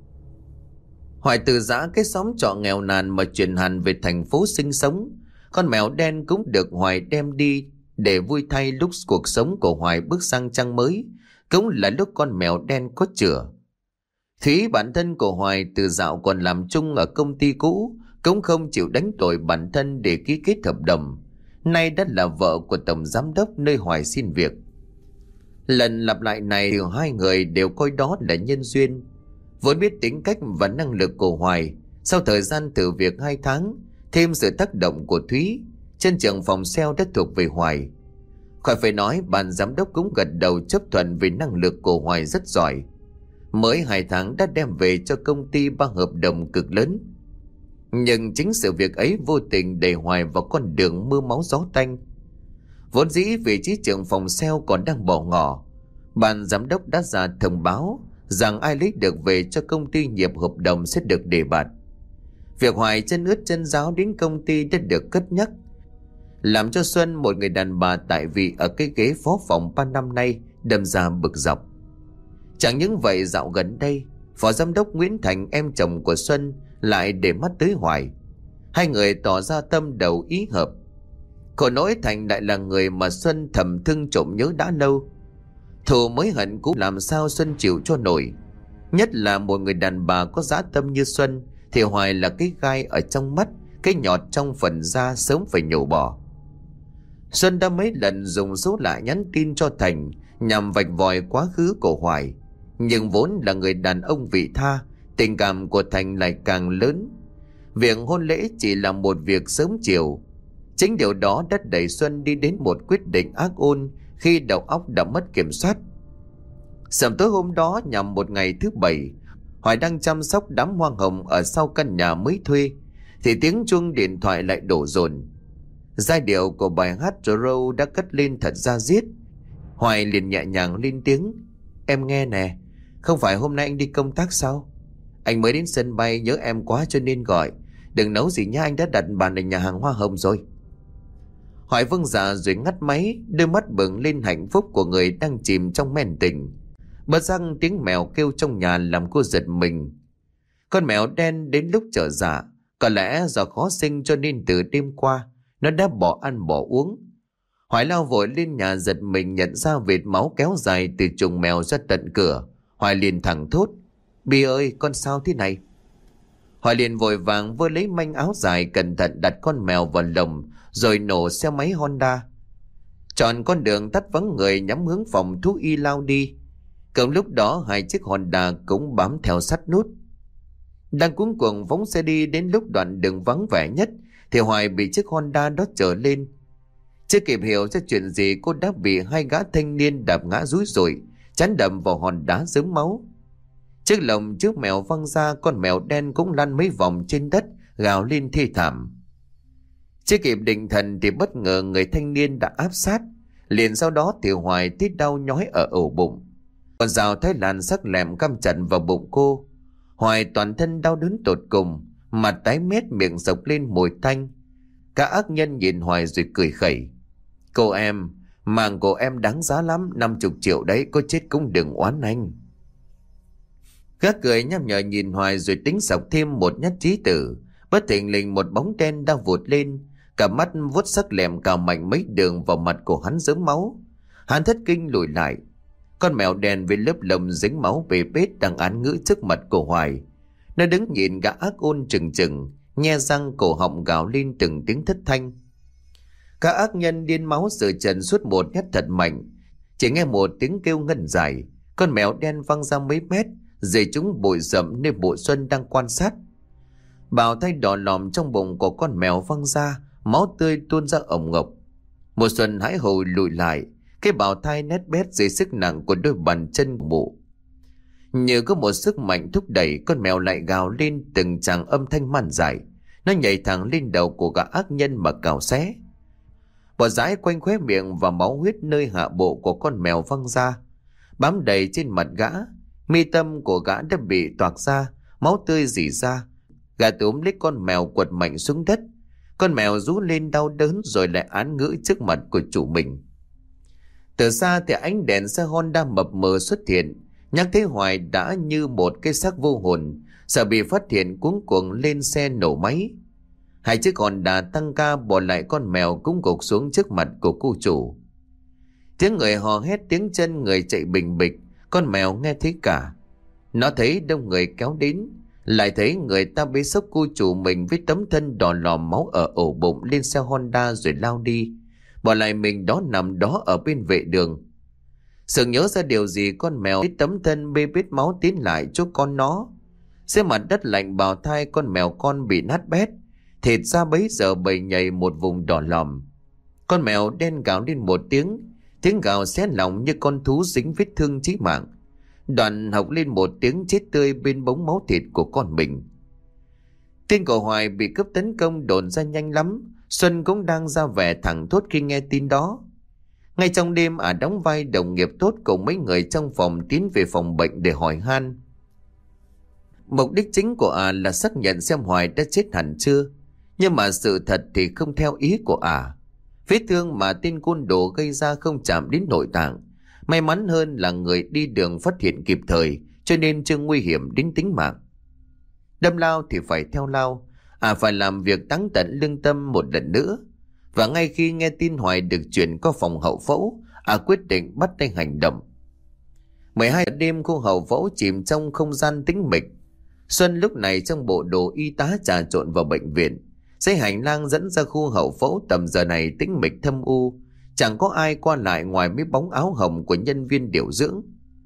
Hoài từ giã cái xóm trọ nghèo nàn mà chuyển hẳn về thành phố sinh sống. Con mèo đen cũng được Hoài đem đi để vui thay lúc cuộc sống của Hoài bước sang trang mới, cũng là lúc con mèo đen có chữa. Thúy, bạn thân của Hoài từ dạo còn làm chung ở công ty cũ, cũng không chịu đánh đổi bản thân để ký kết hợp đồng. Nay đã là vợ của tổng giám đốc nơi Hoài xin việc. Lần lặp lại này thì hai người đều coi đó là nhân duyên. Vốn biết tính cách và năng lực của Hoài, sau thời gian thử việc hai tháng, thêm sự tác động của Thúy, trên trưởng phòng sale đã thuộc về Hoài. Khỏi phải nói, ban giám đốc cũng gật đầu chấp thuận vì năng lực của Hoài rất giỏi. Mới hai tháng đã đem về cho công ty ba hợp đồng cực lớn. Nhưng chính sự việc ấy vô tình đẩy Hoài vào con đường mưa máu gió tanh. Vốn dĩ vị trí trưởng phòng sale còn đang bỏ ngỏ, ban giám đốc đã ra thông báo rằng ai lấy được về cho công ty nghiệp hợp đồng sẽ được đề bạt. Việc Hoài chân ướt chân ráo đến công ty đã được cất nhắc, làm cho Xuân, một người đàn bà tại vị ở cái ghế phó phòng ba năm nay, đâm ra bực dọc. Chẳng những vậy, dạo gần đây phó giám đốc Nguyễn Thành, em chồng của Xuân, lại để mắt tới Hoài. Hai người tỏ ra tâm đầu ý hợp. Khổ nỗi Thành lại là người mà Xuân thầm thương trộm nhớ đã lâu. Thù mới hận cũ làm sao Xuân chịu cho nổi. Nhất là một người đàn bà có dã tâm như Xuân thì Hoài là cái gai ở trong mắt, cái nhọt trong phần da sớm phải nhổ bỏ. Xuân đã mấy lần dùng số lạ nhắn tin cho Thành nhằm vạch vòi quá khứ của Hoài. Nhưng vốn là người đàn ông vị tha, tình cảm của Thành lại càng lớn. Việc hôn lễ chỉ là một việc sớm chiều. Chính điều đó đã đẩy Xuân đi đến một quyết định ác ôn khi đầu óc đã mất kiểm soát. Sớm tối hôm đó, nhằm một ngày thứ bảy, Hoài đang chăm sóc đám hoa hồng ở sau căn nhà mới thuê, thì tiếng chuông điện thoại lại đổ dồn. Giai điệu của bài hát Râu đã cất lên thật da diết. Hoài liền nhẹ nhàng lên tiếng: "Em nghe nè, không phải hôm nay anh đi công tác sao? Anh mới đến sân bay nhớ em quá cho nên gọi. Đừng nấu gì nhá, anh đã đặt bàn ở nhà hàng hoa hồng rồi." Hoài vâng dạ rồi ngắt máy, đôi mắt bừng lên hạnh phúc của người đang chìm trong men tình. Bật răng tiếng mèo kêu trong nhà làm cô giật mình. Con mèo đen đến lúc trở dạ, có lẽ do khó sinh cho nên từ đêm qua nó đã bỏ ăn bỏ uống. Hoài lao vội lên nhà giật mình nhận ra vệt máu kéo dài từ chuồng mèo ra tận cửa. Hoài liền thẳng thốt: "Bi ơi, con sao thế này?" Hoài liền vội vàng vơ lấy manh áo dài, cẩn thận đặt con mèo vào lồng rồi nổ xe máy Honda, chọn con đường tắt vắng người nhắm hướng phòng thú y lao đi. Cùng lúc đó hai chiếc Honda cũng bám theo sát nút. Đang cuống cuồng phóng xe đi đến lúc đoạn đường vắng vẻ nhất thì Hoài bị chiếc Honda đó chở lên. Chưa kịp hiểu ra chuyện gì, cô đã bị hai gã thanh niên đạp ngã rúi rủi, chán đầm vào hòn đá rớm máu. Chiếc lồng trước mèo văng ra, con mèo đen cũng lăn mấy vòng trên đất gào lên thê thảm. Chưa kịp định thần thì bất ngờ người thanh niên đã áp sát. Liền sau đó thì Hoài thấy đau nhói ở ổ bụng. Con dao Thái Lan sắc lẹm cắm chặt vào bụng cô. Hoài toàn thân đau đớn tột cùng, mặt tái mét, miệng sộc lên mùi tanh. Các ác nhân nhìn Hoài rồi cười khẩy: "Cô em, mạng của em đáng giá lắm, năm chục triệu đấy, có chết cũng đừng oán anh." Gác cười nham nhở nhìn Hoài rồi tính sọc thêm một nhát chí tử. Bất thình lình một bóng đen đang vụt lên, cả mắt vuốt sắc lẹm cào mạnh mấy đường vào mặt của hắn rớm máu. Hắn thất kinh lùi lại. Con mèo đen với lớp lông dính máu bê bết đang án ngữ trước mặt của Hoài. Nó đứng nhìn gã ác ôn trừng trừng, nhe răng cổ họng gào lên từng tiếng thất thanh. Các ác nhân điên máu sờ trần suốt một nhát thật mạnh. Chỉ nghe một tiếng kêu ngân dài, con mèo đen văng ra mấy mét, rơi trúng bụi rậm nơi Bộ Xuân đang quan sát. Bào thai đỏ lòm trong bụng của con mèo văng ra, máu tươi tuôn ra ổng ngộc. Mùa xuân hãi hùng lùi lại, cái bào thai nét bét dưới sức nặng của đôi bàn chân của mụ. Như có một sức mạnh thúc đẩy, con mèo lại gào lên từng tràng âm thanh man dại. Nó nhảy thẳng lên đầu của gã ác nhân mà cào xé. Bọt dãi quanh khóe miệng và máu huyết nơi hạ bộ của con mèo văng ra, bám đầy trên mặt gã. Mi tâm của gã đã bị toạc ra, máu tươi rỉ ra. Gã túm lấy con mèo quật mạnh xuống đất. Con mèo rú lên đau đớn rồi lại án ngữ trước mặt của chủ mình. Từ xa thì ánh đèn xe Honda mập mờ xuất hiện, nhắc thấy Hoài đã như một cái xác vô hồn, sợ bị phát hiện cuống cuồng lên xe nổ máy. Hai chiếc Honda tăng ca bỏ lại con mèo cũng gục xuống trước mặt của cô chủ. Tiếng người hò hét, tiếng chân người chạy bình bịch, con mèo nghe thấy cả. Nó thấy đông người kéo đến, lại thấy người ta bế xốc cô chủ mình với tấm thân đỏ lòm máu ở ổ bụng lên xe Honda rồi lao đi, bỏ lại mình đó nằm đó ở bên vệ đường. Sừng nhớ ra điều gì, con mèo với tấm thân bê bết máu tiến lại chỗ con nó. Dưới mặt đất lạnh bào thai con mèo con bị nát bét, thịt ra bấy giờ bầy nhầy một vùng đỏ lòm. Con mèo đen gào lên một tiếng, tiếng gào xé lòng như con thú dính vết thương chí mạng. Đoạn hộc lên một tiếng chết tươi bên bóng máu thịt của con mình. Tên của Hoài bị cướp tấn công đồn ra nhanh lắm. Xuân cũng đang ra vẻ thẳng thốt khi nghe tin đó. Ngay trong đêm, ả đóng vai đồng nghiệp tốt cùng mấy người trong phòng tiến về phòng bệnh để hỏi han. Mục đích chính của ả là xác nhận xem Hoài đã chết hẳn chưa. Nhưng mà sự thật thì không theo ý của ả. Vết thương mà tên côn đồ gây ra không chạm đến nội tạng. May mắn hơn là người đi đường phát hiện kịp thời, cho nên chưa nguy hiểm đến tính mạng. Đâm lao thì phải theo lao, à phải làm việc táng tận lương tâm một lần nữa. Và ngay khi nghe tin Hoài được chuyển qua phòng hậu phẫu, à quyết định bắt tay hành động. mười hai giờ đêm, khu hậu phẫu chìm trong không gian tĩnh mịch. Xuân lúc này trong bộ đồ y tá trà trộn vào bệnh viện. Dãy hành lang dẫn ra khu hậu phẫu tầm giờ này tĩnh mịch thâm u, chẳng có ai qua lại ngoài mấy bóng áo hồng của nhân viên điều dưỡng.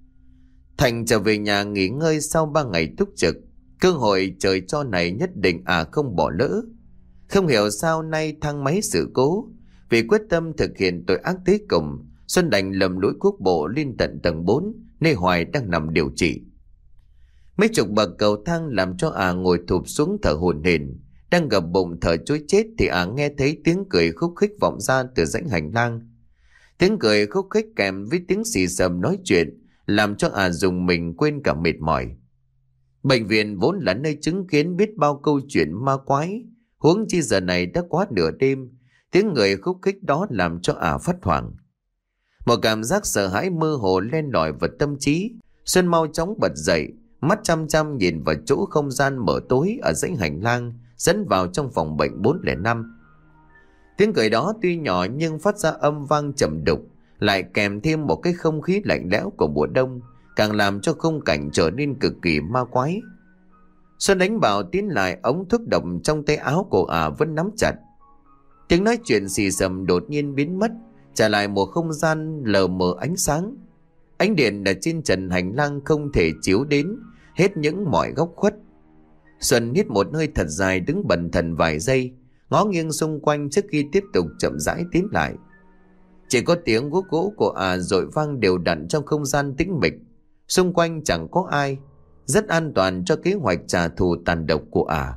Thành trở về nhà nghỉ ngơi sau ba ngày túc trực. Cơ hội trời cho này nhất định à không bỏ lỡ. Không hiểu sao nay thang máy sự cố. Vì quyết tâm thực hiện tội ác tới cùng, Xuân đành lầm lũi cuốc bộ lên tận tầng bốn, nơi Hoài đang nằm điều trị. Mấy chục bậc cầu thang làm cho à ngồi thụp xuống thở hổn hển. Đang gập bụng thở chối chết thì à nghe thấy tiếng cười khúc khích vọng ra từ dãy hành lang. Tiếng cười khúc khích kèm với tiếng xì xầm nói chuyện làm cho à dùng mình quên cả mệt mỏi. Bệnh viện vốn là nơi chứng kiến biết bao câu chuyện ma quái, huống chi giờ này đã quá nửa đêm, tiếng người khúc khích đó làm cho à phát hoảng. Một cảm giác sợ hãi mơ hồ len lỏi vào tâm trí. Xuân mau chóng bật dậy, mắt chăm chăm nhìn vào chỗ không gian mở tối ở dãy hành lang dẫn vào trong phòng bệnh bốn không năm. Tiếng cười đó tuy nhỏ nhưng phát ra âm vang trầm đục, lại kèm thêm một cái không khí lạnh lẽo của mùa đông, càng làm cho khung cảnh trở nên cực kỳ ma quái. Xuân đánh bảo tiến lại, ống thuốc độc trong tay áo của ả vẫn nắm chặt. Tiếng nói chuyện xì xầm đột nhiên biến mất, trả lại một không gian lờ mờ ánh sáng. Ánh điện ở trên trần hành lang không thể chiếu đến hết những mọi góc khuất. Xuân hít một hơi thật dài, đứng bần thần vài giây, ngó nghiêng xung quanh trước khi tiếp tục chậm rãi tiến lại. Chỉ có tiếng guốc gỗ của ả dội vang đều đặn trong không gian tĩnh mịch. Xung quanh chẳng có ai, rất an toàn cho kế hoạch trả thù tàn độc của ả.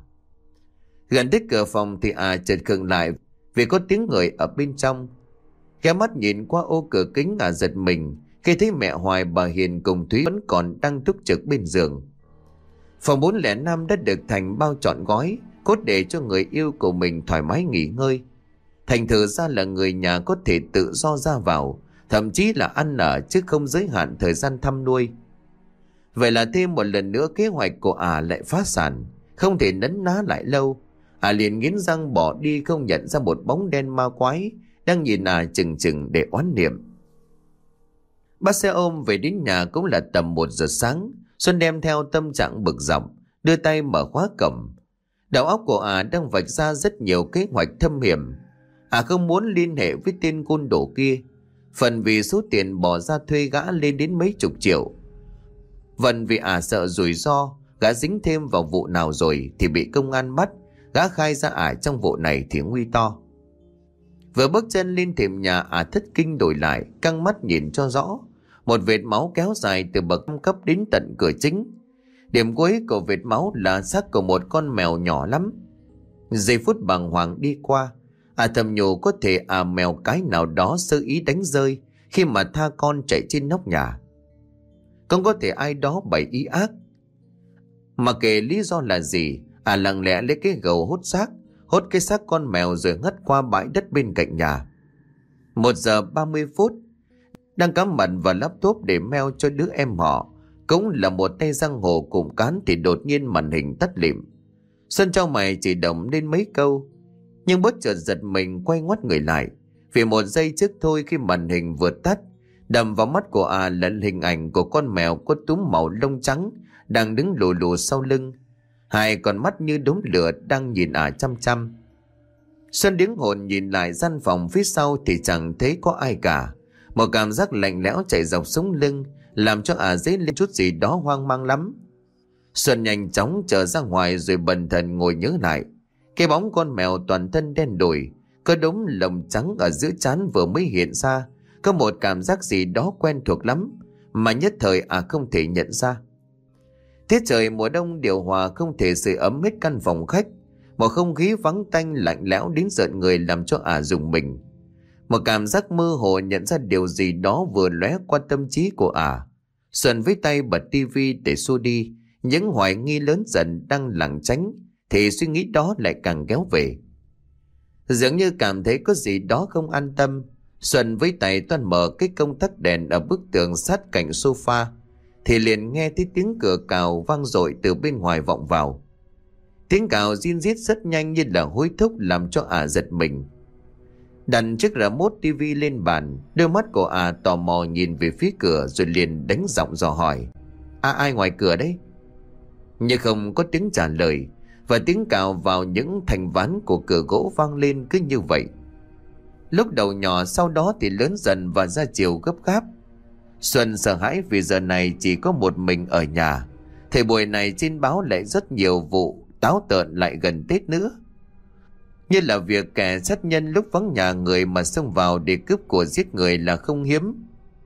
Gần đến cửa phòng thì ả chợt khựng lại vì có tiếng người ở bên trong. Ghé mắt nhìn qua ô cửa kính, ả giật mình khi thấy mẹ Hoài, bà Hiền cùng Thúy vẫn còn đang túc trực bên giường. Phòng bốn không năm đã được Thành bao trọn gói, cốt để cho người yêu của mình thoải mái nghỉ ngơi. Thành thử ra là người nhà có thể tự do ra vào, thậm chí là ăn ở chứ không giới hạn thời gian thăm nuôi. Vậy là thêm một lần nữa kế hoạch của ả lại phá sản, không thể nấn ná lại lâu. Ả liền nghiến răng bỏ đi, không nhận ra một bóng đen ma quái đang nhìn ả chừng chừng để oán niệm. Bắt xe ôm về đến nhà cũng là tầm một giờ sáng. Xuân đem theo tâm trạng bực dọc, đưa tay mở khóa cổng. Đầu óc của ả đang vạch ra rất nhiều kế hoạch thâm hiểm. Ả không muốn liên hệ với tên côn đồ kia, phần vì số tiền bỏ ra thuê gã lên đến mấy chục triệu, phần vì ả sợ rủi ro Gã dính thêm vào vụ nào rồi thì bị công an bắt. Gã khai ra ả trong vụ này thì nguy to. Vừa bước chân lên thềm nhà, ả thất kinh đổi lại, căng mắt nhìn cho rõ. Một vệt máu kéo dài từ bậc cấp đến tận cửa chính. Điểm cuối của vệt máu là xác của một con mèo nhỏ lắm. Giây phút bàng hoàng đi qua, ả thầm nhủ có thể à mèo cái nào đó sơ ý đánh rơi khi mà tha con chạy trên nóc nhà. Không có thể ai đó bày ý ác. Mà kể lý do là gì, à lặng lẽ lấy cái gầu hốt xác, hốt cái xác con mèo rồi ngất qua bãi đất bên cạnh nhà. Một giờ ba mươi phút, đang cắm mặt vào laptop để mail cho đứa em họ, cũng là một tay giang hồ cùng cán, thì đột nhiên màn hình tắt lịm. Xuân trao mày chỉ động lên mấy câu, nhưng bất chợt giật mình quay ngoắt người lại. Vì một giây trước thôi, khi màn hình vừa tắt, đầm vào mắt của à là hình ảnh của con mèo có túm màu lông trắng đang đứng lù lù sau lưng, hai con mắt như đốm lửa đang nhìn ả chăm chăm. Xuân điếng hồn nhìn lại gian phòng phía sau thì chẳng thấy có ai cả. Một cảm giác lạnh lẽo chạy dọc sống lưng, làm cho ả dấy lên chút gì đó hoang mang lắm. Xuân nhanh chóng trở ra ngoài rồi bần thần ngồi nhớ lại. Cái bóng con mèo toàn thân đen đủi, có đốm lông trắng ở giữa trán vừa mới hiện ra. Có một cảm giác gì đó quen thuộc lắm, mà nhất thời ả không thể nhận ra. Tiết trời mùa đông điều hòa không thể sưởi ấm hết căn phòng khách. Một không khí vắng tanh lạnh lẽo đến rợn người làm cho ả rùng mình. Một cảm giác mơ hồ nhận ra điều gì đó vừa lóe qua tâm trí của ả. Xuân với tay bật tivi để xua đi những hoài nghi lớn dần đang lảng tránh, thì suy nghĩ đó lại càng kéo về. Dường như cảm thấy có gì đó không an tâm, Xuân với tay toan mở cái công tắc đèn ở bức tường sát cạnh sofa, thì liền nghe thấy tiếng cửa cào vang dội từ bên ngoài vọng vào. Tiếng cào rin rít rất nhanh như là hối thúc, làm cho ả giật mình. Đặt chiếc remote tivi lên bàn, đôi mắt của ả tò mò nhìn về phía cửa rồi liền đánh giọng dò hỏi: À, ai ngoài cửa đấy? Nhưng không có tiếng trả lời, và tiếng cào vào những thành ván của cửa gỗ vang lên cứ như vậy. Lúc đầu nhỏ, sau đó thì lớn dần và ra chiều gấp gáp. Xuân sợ hãi vì giờ này chỉ có một mình ở nhà. Thời buổi này trên báo lại rất nhiều vụ táo tợn, lại gần Tết nữa, như là việc kẻ sát nhân lúc vắng nhà người mà xông vào để cướp của giết người là không hiếm.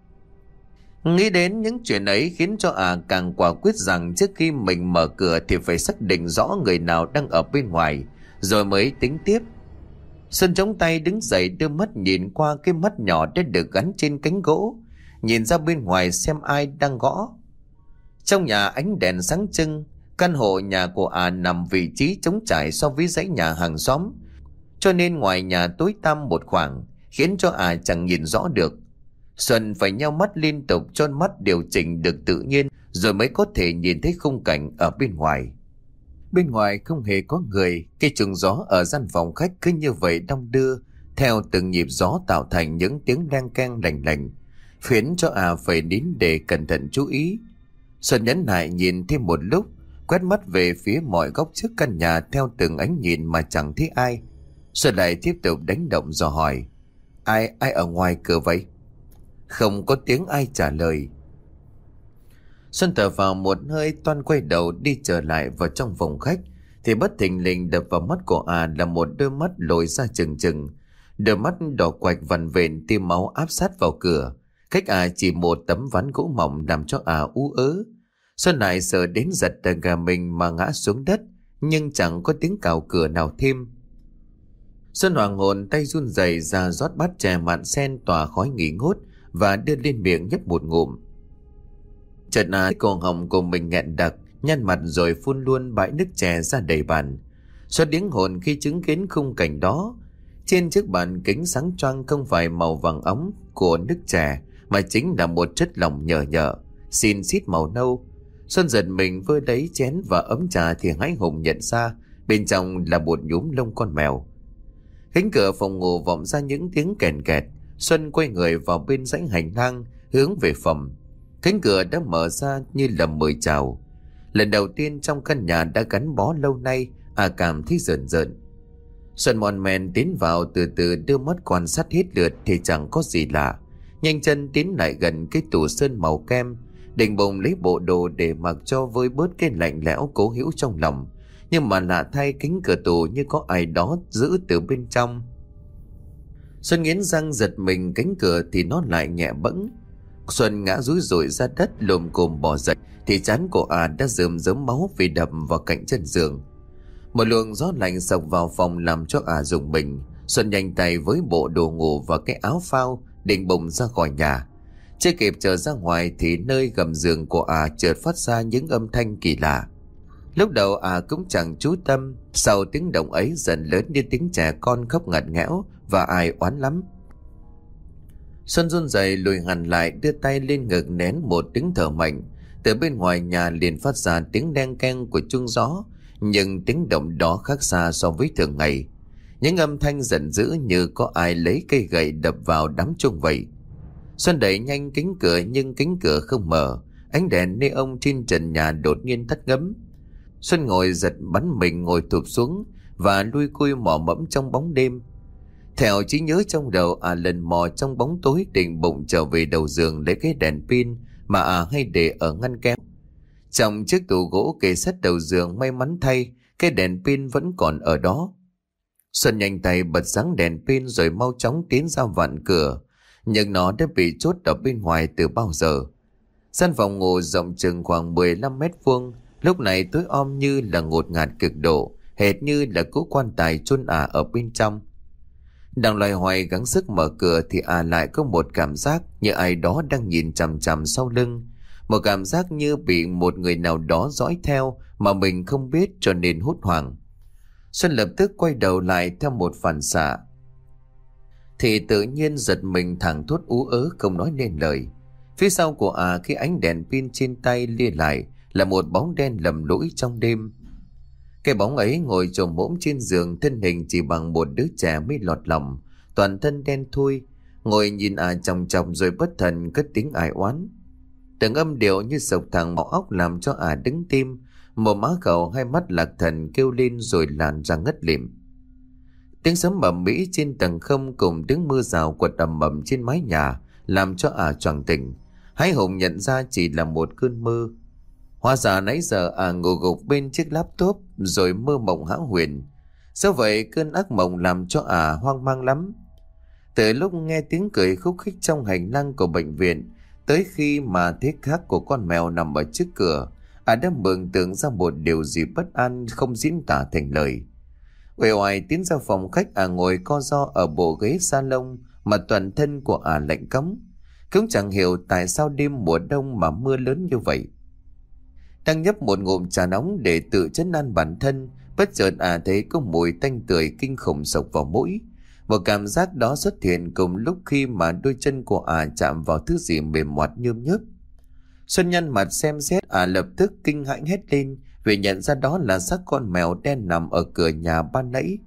Nghĩ đến những chuyện ấy khiến cho ả à càng quả quyết rằng trước khi mình mở cửa thì phải xác định rõ người nào đang ở bên ngoài, rồi mới tính tiếp. Xuân chống tay đứng dậy, đưa mắt nhìn qua cái mắt nhỏ đã được gắn trên cánh gỗ, nhìn ra bên ngoài xem ai đang gõ. Trong nhà ánh đèn sáng trưng. Căn hộ nhà của ả à nằm vị trí trống trải so với dãy nhà hàng xóm, cho nên ngoài nhà tối tăm một khoảng, khiến cho ả à chẳng nhìn rõ được. Xuân phải nheo mắt liên tục cho mắt điều chỉnh được tự nhiên, rồi mới có thể nhìn thấy khung cảnh ở bên ngoài. Bên ngoài không hề có người, cái chuông gió ở gian phòng khách cứ như vậy đong đưa theo từng nhịp gió, tạo thành những tiếng leng keng lành lành, khiến cho ả à phải nín để cẩn thận chú ý. Xuân nhấn lại nhìn thêm một lúc, quét mắt về phía mọi góc trước căn nhà theo từng ánh nhìn mà chẳng thấy ai. Xuân lại tiếp tục đánh động dò hỏi: Ai, ai ở ngoài cửa vậy? Không có tiếng ai trả lời. Xuân thở vào một hơi, toan quay đầu đi trở lại vào trong phòng khách, thì bất thình lình đập vào mắt của à là một đôi mắt lồi ra trừng trừng. Đôi mắt đỏ quạch vằn vện, tia máu áp sát vào cửa. Cách à chỉ một tấm ván gỗ mỏng làm cho à ú ớ. Xuân lại sợ đến giật đờ gà mình mà ngã xuống đất, nhưng chẳng có tiếng cào cửa nào thêm. Xuân hoàng hồn, tay run rẩy ra rót bát chè mạn sen tỏa khói nghỉ ngút và đưa lên miệng nhấp một ngụm. Chợt à cổ họng của mình nghẹn đặc, nhăn mặt rồi phun luôn bãi nước chè ra đầy bàn. Xuân điếng hồn khi chứng kiến khung cảnh đó. Trên chiếc bàn kính sáng choang không phải màu vàng óng của nước chè, mà chính là một chất lỏng nhờ nhợ, xin xít màu nâu. Xuân giật mình vơ lấy chén và ấm trà thì hãi hùng nhận ra bên trong là một nhúm lông con mèo. Cánh cửa phòng ngủ vọng ra những tiếng kèn kẹt. Xuân quay người vào bên dãy hành lang hướng về phòng. Cánh cửa đã mở ra như là mời chào. Lần đầu tiên trong căn nhà đã gắn bó lâu nay, à cảm thấy rợn rợn. Xuân mòn men tiến vào, từ từ đưa mắt quan sát hết lượt thì chẳng có gì lạ. Nhanh chân tiến lại gần cái tủ sơn màu kem, Định bụng lấy bộ đồ để mặc cho vơi bớt cái lạnh lẽo cố hữu trong lòng. Nhưng mà lạ thay, cánh cửa tủ như có ai đó giữ từ bên trong. Xuân nghiến răng giật mình, cánh cửa thì nó lại nhẹ bẫng. Xuân ngã rúi rủi ra đất, lồm cồm bò dậy thì trán của à đã rơm rớm máu vì đập vào cạnh chân giường. Một luồng gió lạnh sộc vào phòng làm cho à rùng mình. Xuân nhanh tay với bộ đồ ngủ và cái áo phao, định bụng ra khỏi nhà. Chưa kịp trở ra ngoài thì nơi gầm giường của à chợt phát ra những âm thanh kỳ lạ. Lúc đầu à cũng chẳng chú tâm, sau tiếng động ấy dần lớn như tiếng trẻ con khóc ngặt nghẽo và ai oán lắm. Xuân run rẩy lùi hẳn lại, đưa tay lên ngực nén một tiếng thở mạnh. Từ bên ngoài nhà liền phát ra tiếng đeng keng của chuông gió, nhưng tiếng động đó khác xa so với thường ngày. Những âm thanh giận dữ như có ai lấy cây gậy đập vào đám chuông vậy. Xuân đẩy nhanh cánh cửa nhưng cánh cửa không mở. Ánh đèn neon trên trần nhà đột nhiên tắt ngấm. Xuân ngồi giật bắn mình ngồi thụp xuống và lui cui mò mẫm trong bóng đêm. Theo trí nhớ trong đầu, à lần mò trong bóng tối định bụng trở về đầu giường lấy cái đèn pin mà à hay để ở ngăn kéo. Trong chiếc tủ gỗ kề sát đầu giường, may mắn thay cái đèn pin vẫn còn ở đó. Xuân nhanh tay bật sáng đèn pin rồi mau chóng tiến ra vặn cửa, nhưng nó đã bị chốt ở bên ngoài từ bao giờ. Gian phòng ngủ rộng chừng khoảng mười lăm mét vuông, lúc này tối om như là ngột ngạt cực độ, hệt như là cỗ quan tài chôn ả ở bên trong. Đang loay hoay gắng sức mở cửa thì à lại có một cảm giác như ai đó đang nhìn chằm chằm sau lưng. Một cảm giác như bị một người nào đó dõi theo mà mình không biết, cho nên hốt hoảng. Xuân lập tức quay đầu lại theo một phản xạ, thì tự nhiên giật mình thẳng thốt ú ớ không nói nên lời. Phía sau của à khi ánh đèn pin trên tay lia lại là một bóng đen lầm lũi trong đêm. Cái bóng ấy ngồi chồm hổm trên giường, thân hình chỉ bằng một đứa trẻ mới lọt lòng, toàn thân đen thui, ngồi nhìn à chòng chọc rồi bất thần cất tiếng ai oán. Từng âm điệu như sộc thẳng máu óc làm cho à đứng tim, một má khẩu hai mắt lạc thần kêu lên rồi làn ra ngất lịm. Tiếng sấm ầm ĩ trên tầng không cùng tiếng mưa rào quật ầm ầm trên mái nhà làm cho à choàng tỉnh. Hái hùng nhận ra chỉ là một cơn mơ. Hóa ra nãy giờ à ngủ gục bên chiếc laptop rồi mơ mộng hão huyền. Do vậy cơn ác mộng làm cho à hoang mang lắm. Từ lúc nghe tiếng cười khúc khích trong hành lang của bệnh viện tới khi mà thấy xác của con mèo nằm ở trước cửa, à đã mường tượng ra một điều gì bất an không diễn tả thành lời. Uể oải tiến ra phòng khách, à ngồi co ro ở bộ ghế salon mà toàn thân của à lạnh cống. Cũng chẳng hiểu tại sao đêm mùa đông mà mưa lớn như vậy. Đang nhấp một ngụm trà nóng để tự trấn an bản thân, bất chợt à thấy có mùi tanh tưởi kinh khủng sộc vào mũi. Một cảm giác đó xuất hiện cùng lúc khi mà đôi chân của à chạm vào thứ gì mềm mọt nhơm nhớp. Xuân nhăn mặt xem xét, à lập tức kinh hãi hét lên vì nhận ra đó là xác con mèo đen nằm ở cửa nhà ban nãy.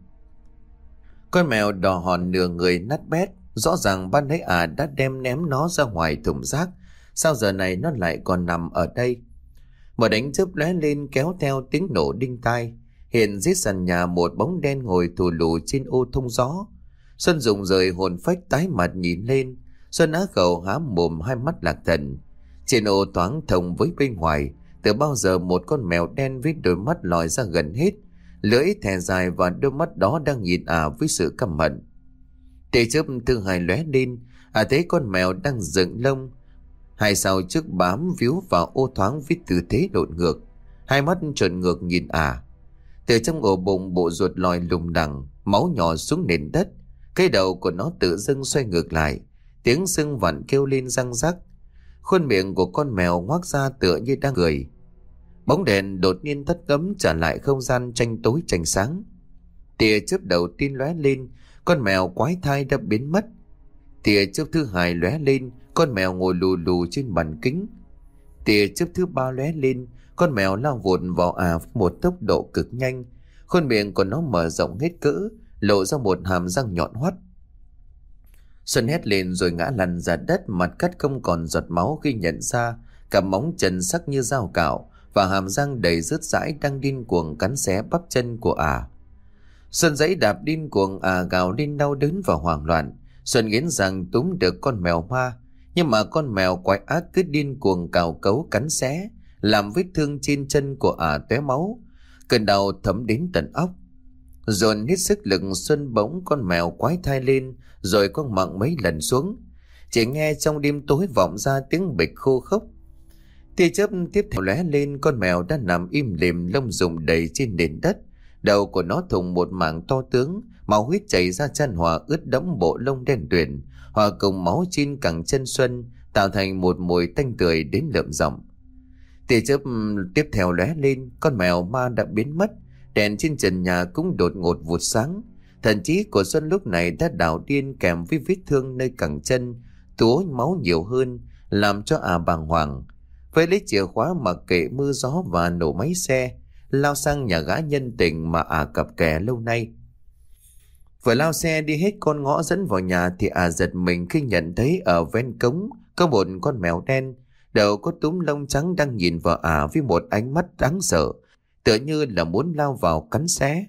Con mèo đỏ hòn nửa người nát bét, rõ ràng ban nãy à đã đem ném nó ra ngoài thùng rác, sao giờ này nó lại còn nằm ở đây? Một đánh chớp lóe lên kéo theo tiếng nổ đinh tai. Hiện dưới sàn nhà một bóng đen ngồi thù lù trên ô thông gió. Xuân rụng rời hồn phách tái mặt nhìn lên. Xuân á khẩu há mồm hai mắt lạc thần. Trên ô thoáng thông với bên ngoài, từ bao giờ một con mèo đen với đôi mắt lòi ra gần hết, lưỡi thè dài và đôi mắt đó đang nhìn ả với sự căm hận. Tia chớp thứ hai lóe lên, ả thấy con mèo đang dựng lông, hai sao trước bám víu vào ô thoáng với tư thế độn ngược, hai mắt trợn ngược nhìn ả. Từ trong ổ bụng bộ ruột lòi lùng đằng, máu nhỏ xuống nền đất. Cái đầu của nó tự dưng xoay ngược lại, tiếng sưng vặn kêu lên răng rắc. Khuôn miệng của con mèo ngoác ra tựa như đang cười. Bóng đèn đột nhiên tắt ngấm, trả lại không gian tranh tối tranh sáng. Tia chớp đầu tiên lóe lên, con mèo quái thai đã biến mất. Tia chớp thứ hai lóe lên, con mèo ngồi lù lù trên bàn kính. Tia chớp thứ ba lóe lên, con mèo lao vụt vào ả với một tốc độ cực nhanh. Khuôn miệng của nó mở rộng hết cỡ, lộ ra một hàm răng nhọn hoắt. Xuân hét lên rồi ngã lăn ra đất, mặt cắt không còn giọt máu khi nhận ra cả móng chân sắc như dao cạo và hàm răng đầy rứt rãi đang điên cuồng cắn xé bắp chân của ả. Xuân giãy đạp điên cuồng, ả gào lên đau đớn và hoảng loạn. Xuân nghiến rằng túm được con mèo ma, Nhưng mà con mèo quái ác cứ điên cuồng cào cấu cắn xé, làm vết thương trên chân của ả tóe máu, cơn đau thấm đến tận óc. Dồn hết sức lực, Xuân bỗng con mèo quái thai lên, rồi quăng mặng mấy lần xuống. Chỉ nghe trong đêm tối vọng ra tiếng bịch khô khốc. Tia chớp tiếp theo lóe lên, con mèo đã nằm im lìm, lông rụng đầy trên nền đất. Đầu của nó thủng một mảng to tướng, máu huyết chảy ra chan hòa ướt đẫm bộ lông đen tuyền, hòa cùng máu trên cẳng chân Xuân, tạo thành một mùi tanh tưởi đến lợm giọng. Tia chớp tiếp theo lóe lên, con mèo ma đã biến mất. Đèn trên trần nhà cũng đột ngột vụt sáng. Thần trí của Xuân lúc này đã đảo điên, kèm với vết thương nơi cẳng chân túa máu nhiều hơn, làm cho ả bàng hoàng. Với lấy chìa khóa mặc kệ mưa gió và nổ máy xe, lao sang nhà gã nhân tình mà ả cặp kè lâu nay. Vừa lao xe đi hết con ngõ dẫn vào nhà thì ả giật mình khi nhận thấy ở ven cống có một con mèo đen, đầu có túm lông trắng đang nhìn vào ả với một ánh mắt đáng sợ, tựa như là muốn lao vào cắn xé.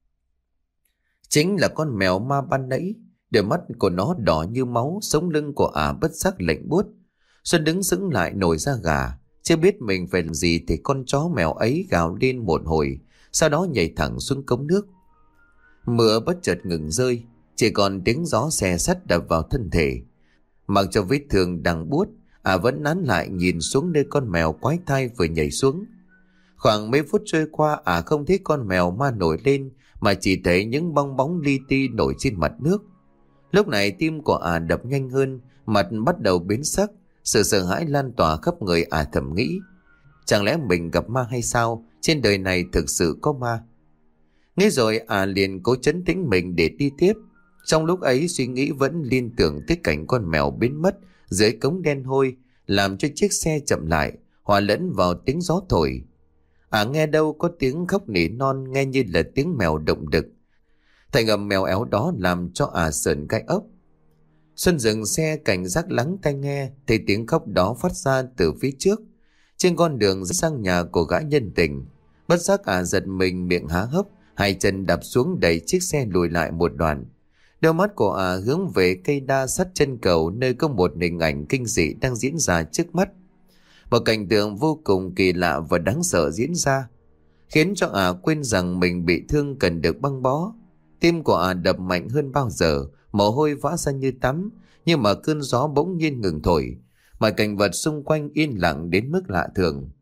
Chính là con mèo ma ban nãy. Đôi mắt của nó đỏ như máu, sống lưng của ả bất giác lạnh buốt. Xuân đứng sững lại nổi da gà, chưa biết mình phải làm gì thì con chó mèo ấy gào lên một hồi, sau đó nhảy thẳng xuống cống nước. Mưa bất chợt ngừng rơi, chỉ còn tiếng gió xè sắt đập vào thân thể. Mặc cho vết thương đang buốt, ả vẫn nán lại nhìn xuống nơi con mèo quái thai vừa nhảy xuống. Khoảng mấy phút trôi qua, ả không thấy con mèo ma nổi lên, mà chỉ thấy những bong bóng li ti nổi trên mặt nước. Lúc này tim của ả đập nhanh hơn, mặt bắt đầu biến sắc, sự sợ hãi lan tỏa khắp người. Ả thầm nghĩ, chẳng lẽ mình gặp ma hay sao? Trên đời này thực sự có ma. Nghĩ rồi ả liền cố trấn tĩnh mình để đi tiếp. Trong lúc ấy suy nghĩ vẫn liên tưởng tới cảnh con mèo biến mất dưới cống đen hôi, làm cho chiếc xe chậm lại, hòa lẫn vào tiếng gió thổi. Ả nghe đâu có tiếng khóc nỉ non, nghe như là tiếng mèo động đực. Thành âm mèo éo đó làm cho ả sởn gai ốc. Xuân dừng xe cảnh giác lắng tai nghe, thấy tiếng khóc đó phát ra từ phía trước, trên con đường dẫn sang nhà của gã nhân tình. Bất giác ả giật mình, miệng há hốc, hai chân đạp xuống đẩy chiếc xe lùi lại một đoạn. Đôi mắt của ả hướng về cây đa sắt chân cầu, nơi có một hình ảnh kinh dị đang diễn ra trước mắt. Một cảnh tượng vô cùng kỳ lạ và đáng sợ diễn ra, khiến cho ả quên rằng mình bị thương cần được băng bó. Tim của ả đập mạnh hơn bao giờ, mồ hôi vã ra như tắm. Nhưng mà cơn gió bỗng nhiên ngừng thổi, mọi cảnh vật xung quanh yên lặng đến mức lạ thường.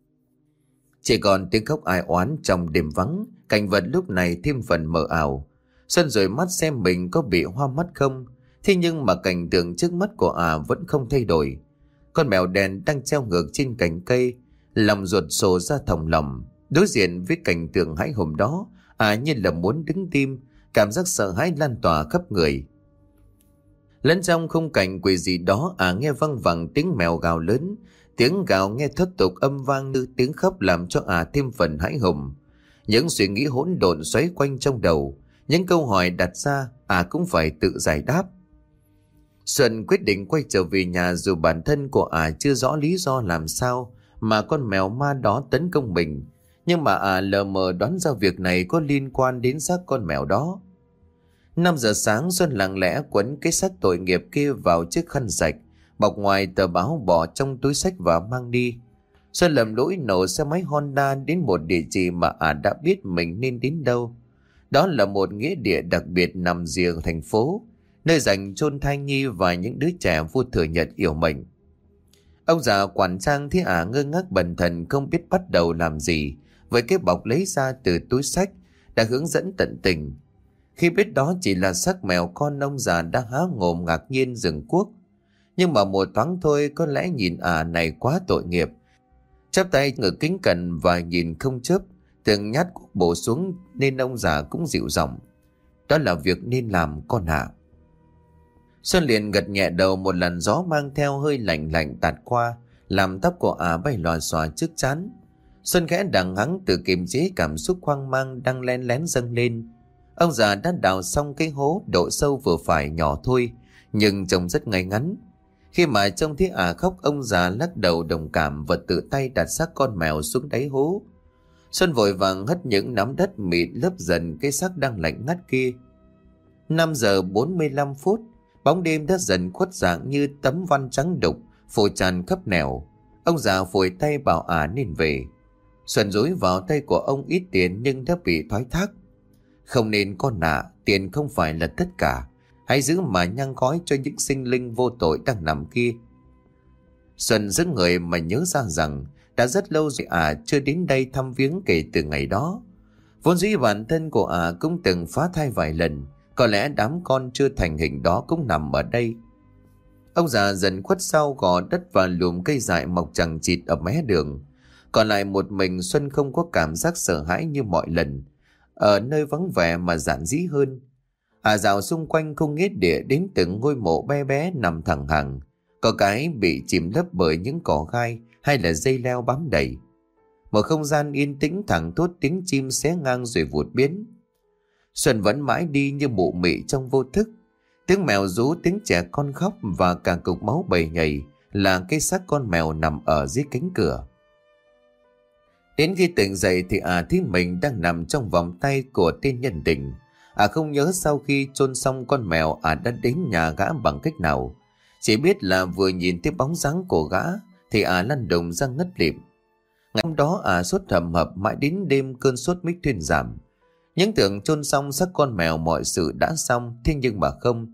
Chỉ còn tiếng khóc ai oán trong đêm vắng. Cảnh vật lúc này thêm phần mờ ảo. Xuân rồi mắt xem mình có bị hoa mắt không. Thế nhưng mà cảnh tượng trước mắt của ả vẫn không thay đổi. Con mèo đen đang treo ngược trên cành cây, lòng ruột sổ ra thòng lòng. Đối diện với cảnh tượng hãi hùng đó, ả như là muốn đứng tim, cảm giác sợ hãi lan tỏa khắp người. Lẫn trong khung cảnh quỷ dị đó, ả nghe văng vẳng tiếng mèo gào lớn. Tiếng gào nghe thất tục âm vang như tiếng khóc, làm cho ả thêm phần hãi hùng. Những suy nghĩ hỗn độn xoáy quanh trong đầu, những câu hỏi đặt ra ả cũng phải tự giải đáp. Xuân quyết định quay trở về nhà, dù bản thân của ả chưa rõ lý do làm sao mà con mèo ma đó tấn công mình. Nhưng mà ả lờ mờ đoán ra việc này có liên quan đến xác con mèo đó. Năm giờ sáng, Xuân lặng lẽ quấn cái xác tội nghiệp kia vào chiếc khăn sạch, bọc ngoài tờ báo, bỏ trong túi xách và mang đi. Xuân lầm lũi nổ xe máy Honda đến một địa chỉ mà ả đã biết mình nên đến đâu. Đó là một nghĩa địa đặc biệt nằm rìa thành phố, nơi dành chôn thai nhi và những đứa trẻ vô thừa nhận yểu mệnh. Ông già quản trang thấy ả ngơ ngác bần thần, không biết bắt đầu làm gì với cái bọc lấy ra từ túi xách, đã hướng dẫn tận tình. Khi biết đó chỉ là xác mèo con, ông già đã há mồm ngạc nhiên dừng cuốc. Nhưng mà một thoáng thôi, có lẽ nhìn ả này quá tội nghiệp, chắp tay ngửa kính cẩn và nhìn không chớp, từng nhát cuốc bổ xuống, nên ông già cũng dịu giọng: "Đó là việc nên làm con ạ." Xuân liền gật nhẹ đầu. Một làn gió mang theo hơi lạnh lạnh tạt qua, làm tóc của ả bay lòa xòa trước trán. Xuân khẽ đằng hắng tự kiềm chế cảm xúc hoang mang đang len lén dâng lên. Ông già đã đào xong cái hố, độ sâu vừa phải, nhỏ thôi, nhưng trông rất ngay ngắn. Khi mà trông thấy ả khóc, ông già lắc đầu đồng cảm và tự tay đặt xác con mèo xuống đáy hố. Xuân vội vàng hất những nắm đất mịn lấp dần cái xác đang lạnh ngắt kia. Năm giờ bốn mươi lăm phút, Bóng đêm đã dần khuất dạng như tấm văn trắng đục phủ tràn khắp nẻo. Ông già phủi tay bảo ả nên về. Xuân dối vào tay của ông ít tiền nhưng đã bị thoái thác. Không nên có nạ, tiền không phải là tất cả. Hãy giữ mà nhang khói cho những sinh linh vô tội đang nằm kia. Xuân dững người mà nhớ ra rằng đã rất lâu rồi ả chưa đến đây thăm viếng kể từ ngày đó. Vốn dĩ bản thân của ả cũng từng phá thai vài lần, có lẽ đám con chưa thành hình đó cũng nằm ở đây. Ông già dần khuất sau gò đất và lùm cây dại mọc chằng chịt ở mé đường. Còn lại một mình Xuân không có cảm giác sợ hãi như mọi lần, ở nơi vắng vẻ mà giản dĩ hơn. Ả dạo xung quanh không nghĩa địa đến từng ngôi mộ bé bé nằm thẳng hàng, có cái bị chìm lấp bởi những cỏ gai hay là dây leo bám đầy. Một không gian yên tĩnh thẳng thốt tiếng chim xé ngang rồi vụt biến. Xuân vẫn mãi đi như mụ mị trong vô thức. Tiếng mèo rú, tiếng trẻ con khóc và cả cục máu bầy nhầy là cái xác con mèo nằm ở dưới cánh cửa. Đến khi tỉnh dậy thì ả thấy mình đang nằm trong vòng tay của tên nhân tình. Ả không nhớ sau khi chôn xong con mèo ả đã đến nhà gã bằng cách nào. Chỉ biết là vừa nhìn thấy bóng dáng của gã thì ả lăn đùng ra ngất lịm. Ngày hôm đó ả sốt hầm hập mãi đến đêm cơn sốt mít thuyên giảm. Những tưởng chôn xong xác con mèo mọi sự đã xong, thế nhưng mà không.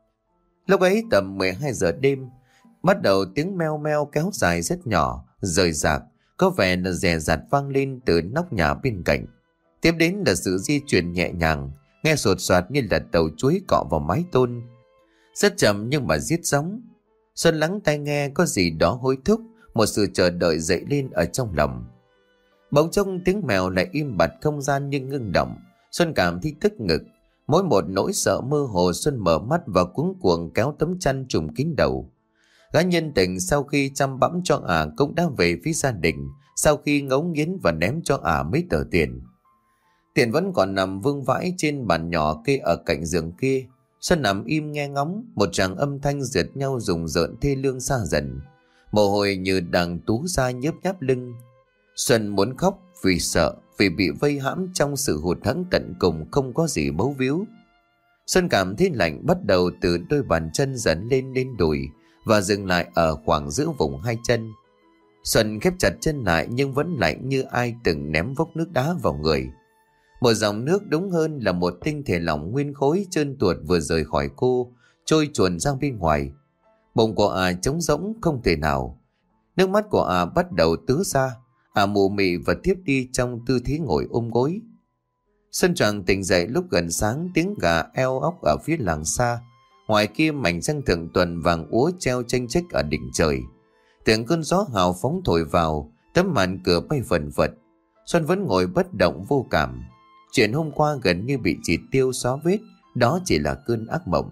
Lúc ấy tầm mười hai giờ đêm, bắt đầu tiếng meo meo kéo dài rất nhỏ, rời rạc, có vẻ là dè dặt vang lên từ nóc nhà bên cạnh. Tiếp đến là sự di chuyển nhẹ nhàng, nghe sột soạt như là tàu chuối cọ vào mái tôn. Rất chậm nhưng mà giết gióng. Xuân lắng tai nghe có gì đó hối thúc, một sự chờ đợi dậy lên ở trong lòng. Bỗng trông tiếng mèo lại im bặt, không gian như ngưng động. Xuân cảm thấy tức ngực. Mỗi một nỗi sợ mơ hồ, Xuân mở mắt và cuống cuồng kéo tấm chăn trùm kín đầu. Gã nhân tình sau khi chăm bẵm cho ả cũng đã về phía gia đình, sau khi ngấu nghiến và ném cho ả mấy tờ tiền. Tiền vẫn còn nằm vương vãi trên bàn nhỏ kê ở cạnh giường kia. Xuân nằm im nghe ngóng, một tràng âm thanh rượt nhau rùng rợn thê lương xa dần. Mồ hôi như đang túa ra nhớp nháp lưng. Xuân muốn khóc vì sợ, vì bị vây hãm trong sự hụt hẫng tận cùng, không có gì bấu víu. Xuân cảm thấy lạnh bắt đầu từ đôi bàn chân dẫn lên đến đùi và dừng lại ở khoảng giữa vùng hai chân. Xuân khép chặt chân lại nhưng vẫn lạnh như ai từng ném vốc nước đá vào người. Một dòng nước, đúng hơn là một tinh thể lỏng nguyên khối trơn tuột vừa rời khỏi cô, trôi chuồn ra bên ngoài. Bụng của ả trống rỗng không thể nào. Nước mắt của ả bắt đầu tứa ra. Ả mụ mị và tiếp đi trong tư thế ngồi ôm gối. Xuân choàng tỉnh dậy lúc gần sáng, tiếng gà eo óc ở phía làng xa. Ngoài kia mảnh trăng thượng tuần vàng úa treo chênh chếch ở đỉnh trời. Tiếng cơn gió hào phóng thổi vào, tấm màn cửa bay vần vật. Xuân vẫn ngồi bất động vô cảm. Chuyện hôm qua gần như bị chỉ tiêu xóa vết, đó chỉ là cơn ác mộng.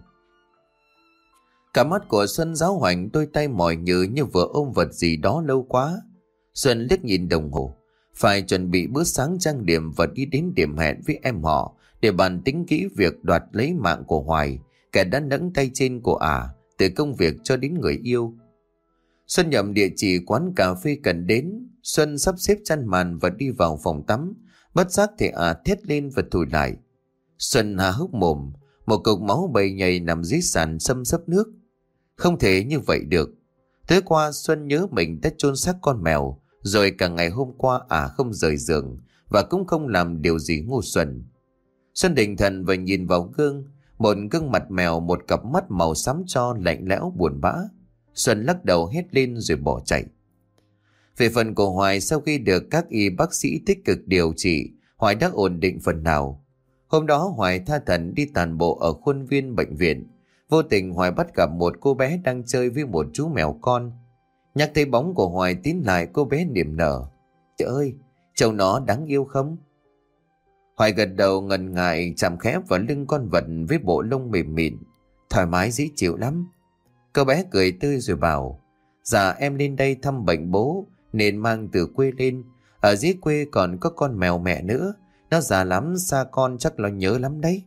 Cả mắt của Xuân giáo hoành, đôi tay mỏi nhừ như vừa ôm vật gì đó lâu quá. Xuân liếc nhìn đồng hồ, phải chuẩn bị bữa sáng trang điểm và đi đến điểm hẹn với em họ để bàn tính kỹ việc đoạt lấy mạng của Hoài, kẻ đã nẫng tay trên của ả, từ công việc cho đến người yêu. Xuân nhầm địa chỉ quán cà phê cần đến. Xuân sắp xếp chăn màn và đi vào phòng tắm. Bất giác thì ả thét lên và thùi lại. Xuân há hốc mồm, một cục máu bầy nhầy nằm dưới sàn xâm xấp nước. Không thể như vậy được. Tối qua Xuân nhớ mình đã chôn xác con mèo, rồi cả ngày hôm qua ả không rời giường và cũng không làm điều gì ngu xuẩn. Xuân định thần và nhìn vào gương, một gương mặt mèo, một cặp mắt màu xám tro lạnh lẽo buồn bã. Xuân lắc đầu hét lên rồi bỏ chạy. Về phần của Hoài, sau khi được các y bác sĩ tích cực điều trị, Hoài đã ổn định phần nào. Hôm đó Hoài tha thẩn đi tàn bộ ở khuôn viên bệnh viện. Vô tình Hoài bắt gặp một cô bé đang chơi với một chú mèo con. Nhắc thấy bóng của Hoài tiến lại, cô bé niềm nở. Trời ơi, trông nó đáng yêu không? Hoài gật đầu ngần ngại chạm khẽ vào lưng con vật với bộ lông mềm mịn, thoải mái dễ chịu lắm. Cô bé cười tươi rồi bảo, dạ em lên đây thăm bệnh bố nên mang từ quê lên. Ở dưới quê còn có con mèo mẹ nữa, nó già lắm, xa con chắc nó nhớ lắm đấy.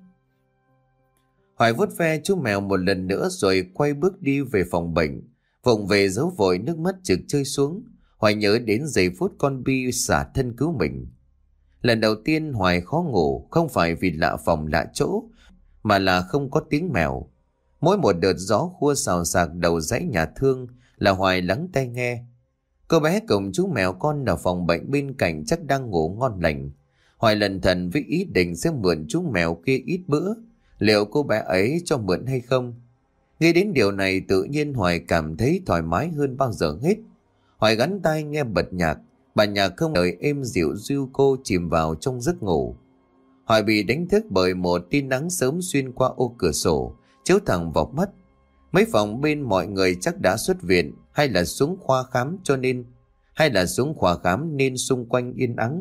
Hoài vuốt ve chú mèo một lần nữa rồi quay bước đi về phòng bệnh. Vụng về giấu vội nước mắt trực rơi xuống. Hoài nhớ đến giây phút con Bi xả thân cứu mình. Lần đầu tiên Hoài khó ngủ, không phải vì lạ phòng lạ chỗ, mà là không có tiếng mèo. Mỗi một đợt gió khua xào xạc đầu dãy nhà thương là Hoài lắng tai nghe. Cô bé cùng chú mèo con ở phòng bệnh bên cạnh chắc đang ngủ ngon lành. Hoài lần thần với ý định sẽ mượn chú mèo kia ít bữa. Liệu cô bé ấy cho mượn hay không? Nghĩ đến điều này tự nhiên Hoài cảm thấy thoải mái hơn bao giờ hết. Hoài gắn tai nghe bật nhạc. Bản nhạc không lời êm dịu dịu cô chìm vào trong giấc ngủ. Hoài bị đánh thức bởi một tia nắng sớm xuyên qua ô cửa sổ, chiếu thẳng vào mắt. Mấy phòng bên mọi người chắc đã xuất viện, hay là xuống khoa khám cho nên, hay là xuống khoa khám nên xung quanh yên ắng.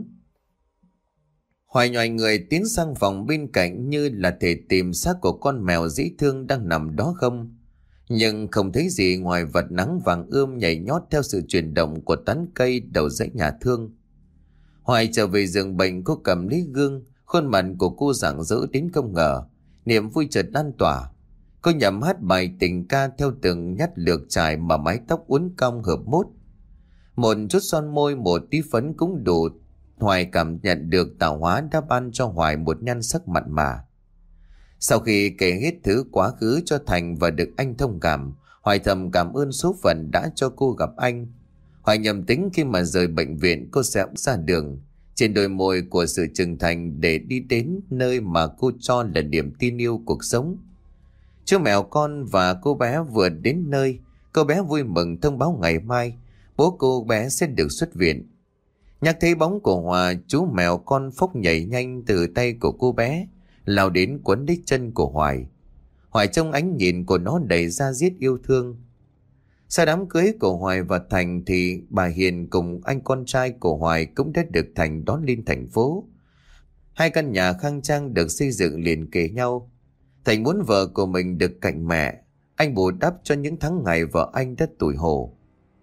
Hoài nhòi người tiến sang phòng bên cạnh như là thể tìm xác của con mèo dĩ thương đang nằm đó không. Nhưng không thấy gì ngoài vật nắng vàng ươm nhảy nhót theo sự chuyển động của tán cây đầu dãy nhà thương. Hoài trở về giường bệnh, cô cầm lấy gương, khuôn mặt của cô rạng rỡ đến không ngờ, niềm vui chợt lan tỏa. Cô nhẩm hát bài tình ca theo từng nhát lược trải mà mái tóc uốn cong hợp mốt. Một chút son môi, một tí phấn cũng đủ. Hoài cảm nhận được tạo hóa đã ban cho Hoài một nhan sắc mặn mà. Sau khi kể hết thứ quá khứ cho Thành và được anh thông cảm, Hoài thầm cảm ơn số phận đã cho cô gặp anh. Hoài nhầm tính khi mà rời bệnh viện cô sẽ ra đường, trên đôi môi của sự trưởng thành để đi đến nơi mà cô cho là niềm tin yêu cuộc sống. Chú mèo con và cô bé vừa đến nơi, cô bé vui mừng thông báo ngày mai bố cô bé sẽ được xuất viện. Nhắc thấy bóng của Hòa, chú mèo con phốc nhảy nhanh từ tay của cô bé, lao đến quấn lấy chân của Hoài. Hoài trong ánh nhìn của nó đầy da diết yêu thương. Sau đám cưới của Hoài và Thành thì bà Hiền cùng anh con trai của Hoài cũng đã được Thành đón lên thành phố. Hai căn nhà khang trang được xây dựng liền kề nhau. Thành muốn vợ của mình được cạnh mẹ, anh bù đắp cho những tháng ngày vợ anh đã tủi hổ.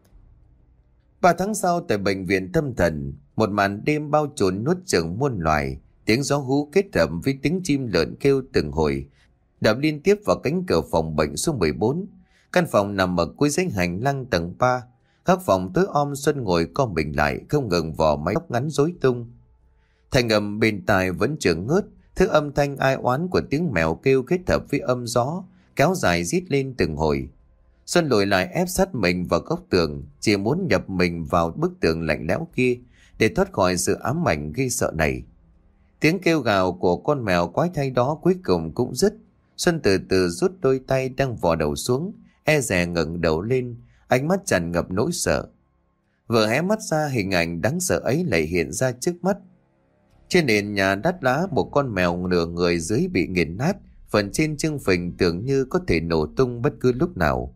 Ba tháng sau tại bệnh viện tâm thần, một màn đêm bao trùn nuốt chửng muôn loài, tiếng gió hú kết hợp với tiếng chim lợn kêu từng hồi đập liên tiếp vào cánh cửa phòng bệnh số mười bốn. Căn phòng nằm ở cuối dãy hành lang tầng ba. Các phòng tối om, Xuân ngồi co mình lại không ngừng vò mái tóc ngắn rối tung. Thành âm bên tai vẫn chưa ngớt, thứ âm thanh ai oán của tiếng mèo kêu kết hợp với âm gió kéo dài rít lên từng hồi. Xuân lùi lại ép sát mình vào góc tường, chỉ muốn nhập mình vào bức tường lạnh lẽo kia để thoát khỏi sự ám ảnh gây sợ này. Tiếng kêu gào của con mèo quái thai đó cuối cùng cũng dứt. Xuân từ từ rút đôi tay đang vò đầu xuống, e dè ngẩng đầu lên, ánh mắt tràn ngập nỗi sợ. Vừa hé mắt ra, hình ảnh đáng sợ ấy lại hiện ra trước mắt. Trên nền nhà đắt lá, một con mèo nửa người dưới bị nghiền nát, phần trên trương phình tưởng như có thể nổ tung bất cứ lúc nào.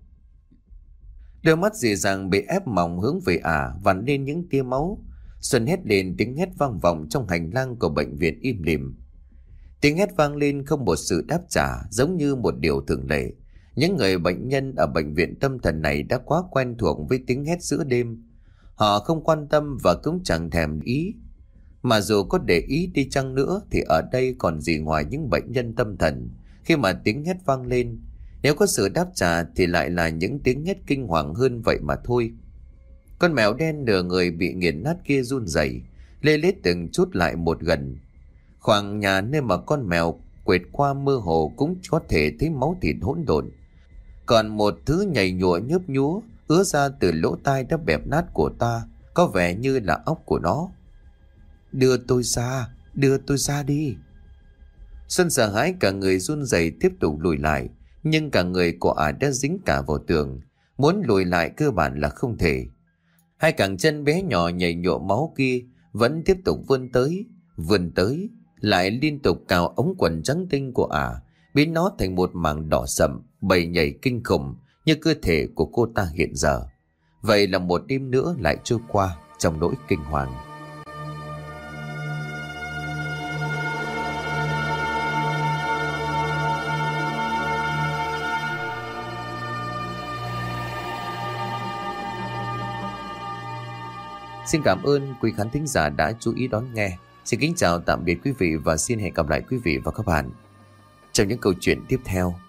Đôi mắt dịu dàng bị ép mỏng hướng về ả, vằn lên những tia máu. Xuân hét lên, tiếng hét vang vọng trong hành lang của bệnh viện im lìm. Tiếng hét vang lên không một sự đáp trả, giống như một điều thường lệ. Những người bệnh nhân ở bệnh viện tâm thần này đã quá quen thuộc với tiếng hét giữa đêm. Họ không quan tâm và cũng chẳng thèm ý. Mà dù có để ý đi chăng nữa thì ở đây còn gì ngoài những bệnh nhân tâm thần. Khi mà tiếng hét vang lên, nếu có sự đáp trả thì lại là những tiếng hét kinh hoàng hơn vậy mà thôi. Con mèo đen nửa người bị nghiền nát kia run rẩy, lê lết từng chút lại một gần. Khoảng nhà nơi mà con mèo quệt qua mơ hồ cũng có thể thấy máu thịt hỗn độn. Còn một thứ nhầy nhụa nhớp nhúa ứa ra từ lỗ tai đã bẹp nát của ta, có vẻ như là óc của nó. Đưa tôi ra, đưa tôi ra đi. Xuân sợ hãi cả người run rẩy tiếp tục lùi lại, nhưng cả người của ả đã dính cả vào tường, muốn lùi lại cơ bản là không thể. Hai cẳng chân bé nhỏ nhầy nhụa máu kia vẫn tiếp tục vươn tới, vươn tới, lại liên tục cào ống quần trắng tinh của ả, biến nó thành một mảng đỏ sậm, bầy nhảy kinh khủng như cơ thể của cô ta hiện giờ. Vậy là một đêm nữa lại trôi qua trong nỗi kinh hoàng. Xin cảm ơn quý khán thính giả đã chú ý đón nghe. Xin kính chào tạm biệt quý vị và xin hẹn gặp lại quý vị và các bạn trong những câu chuyện tiếp theo.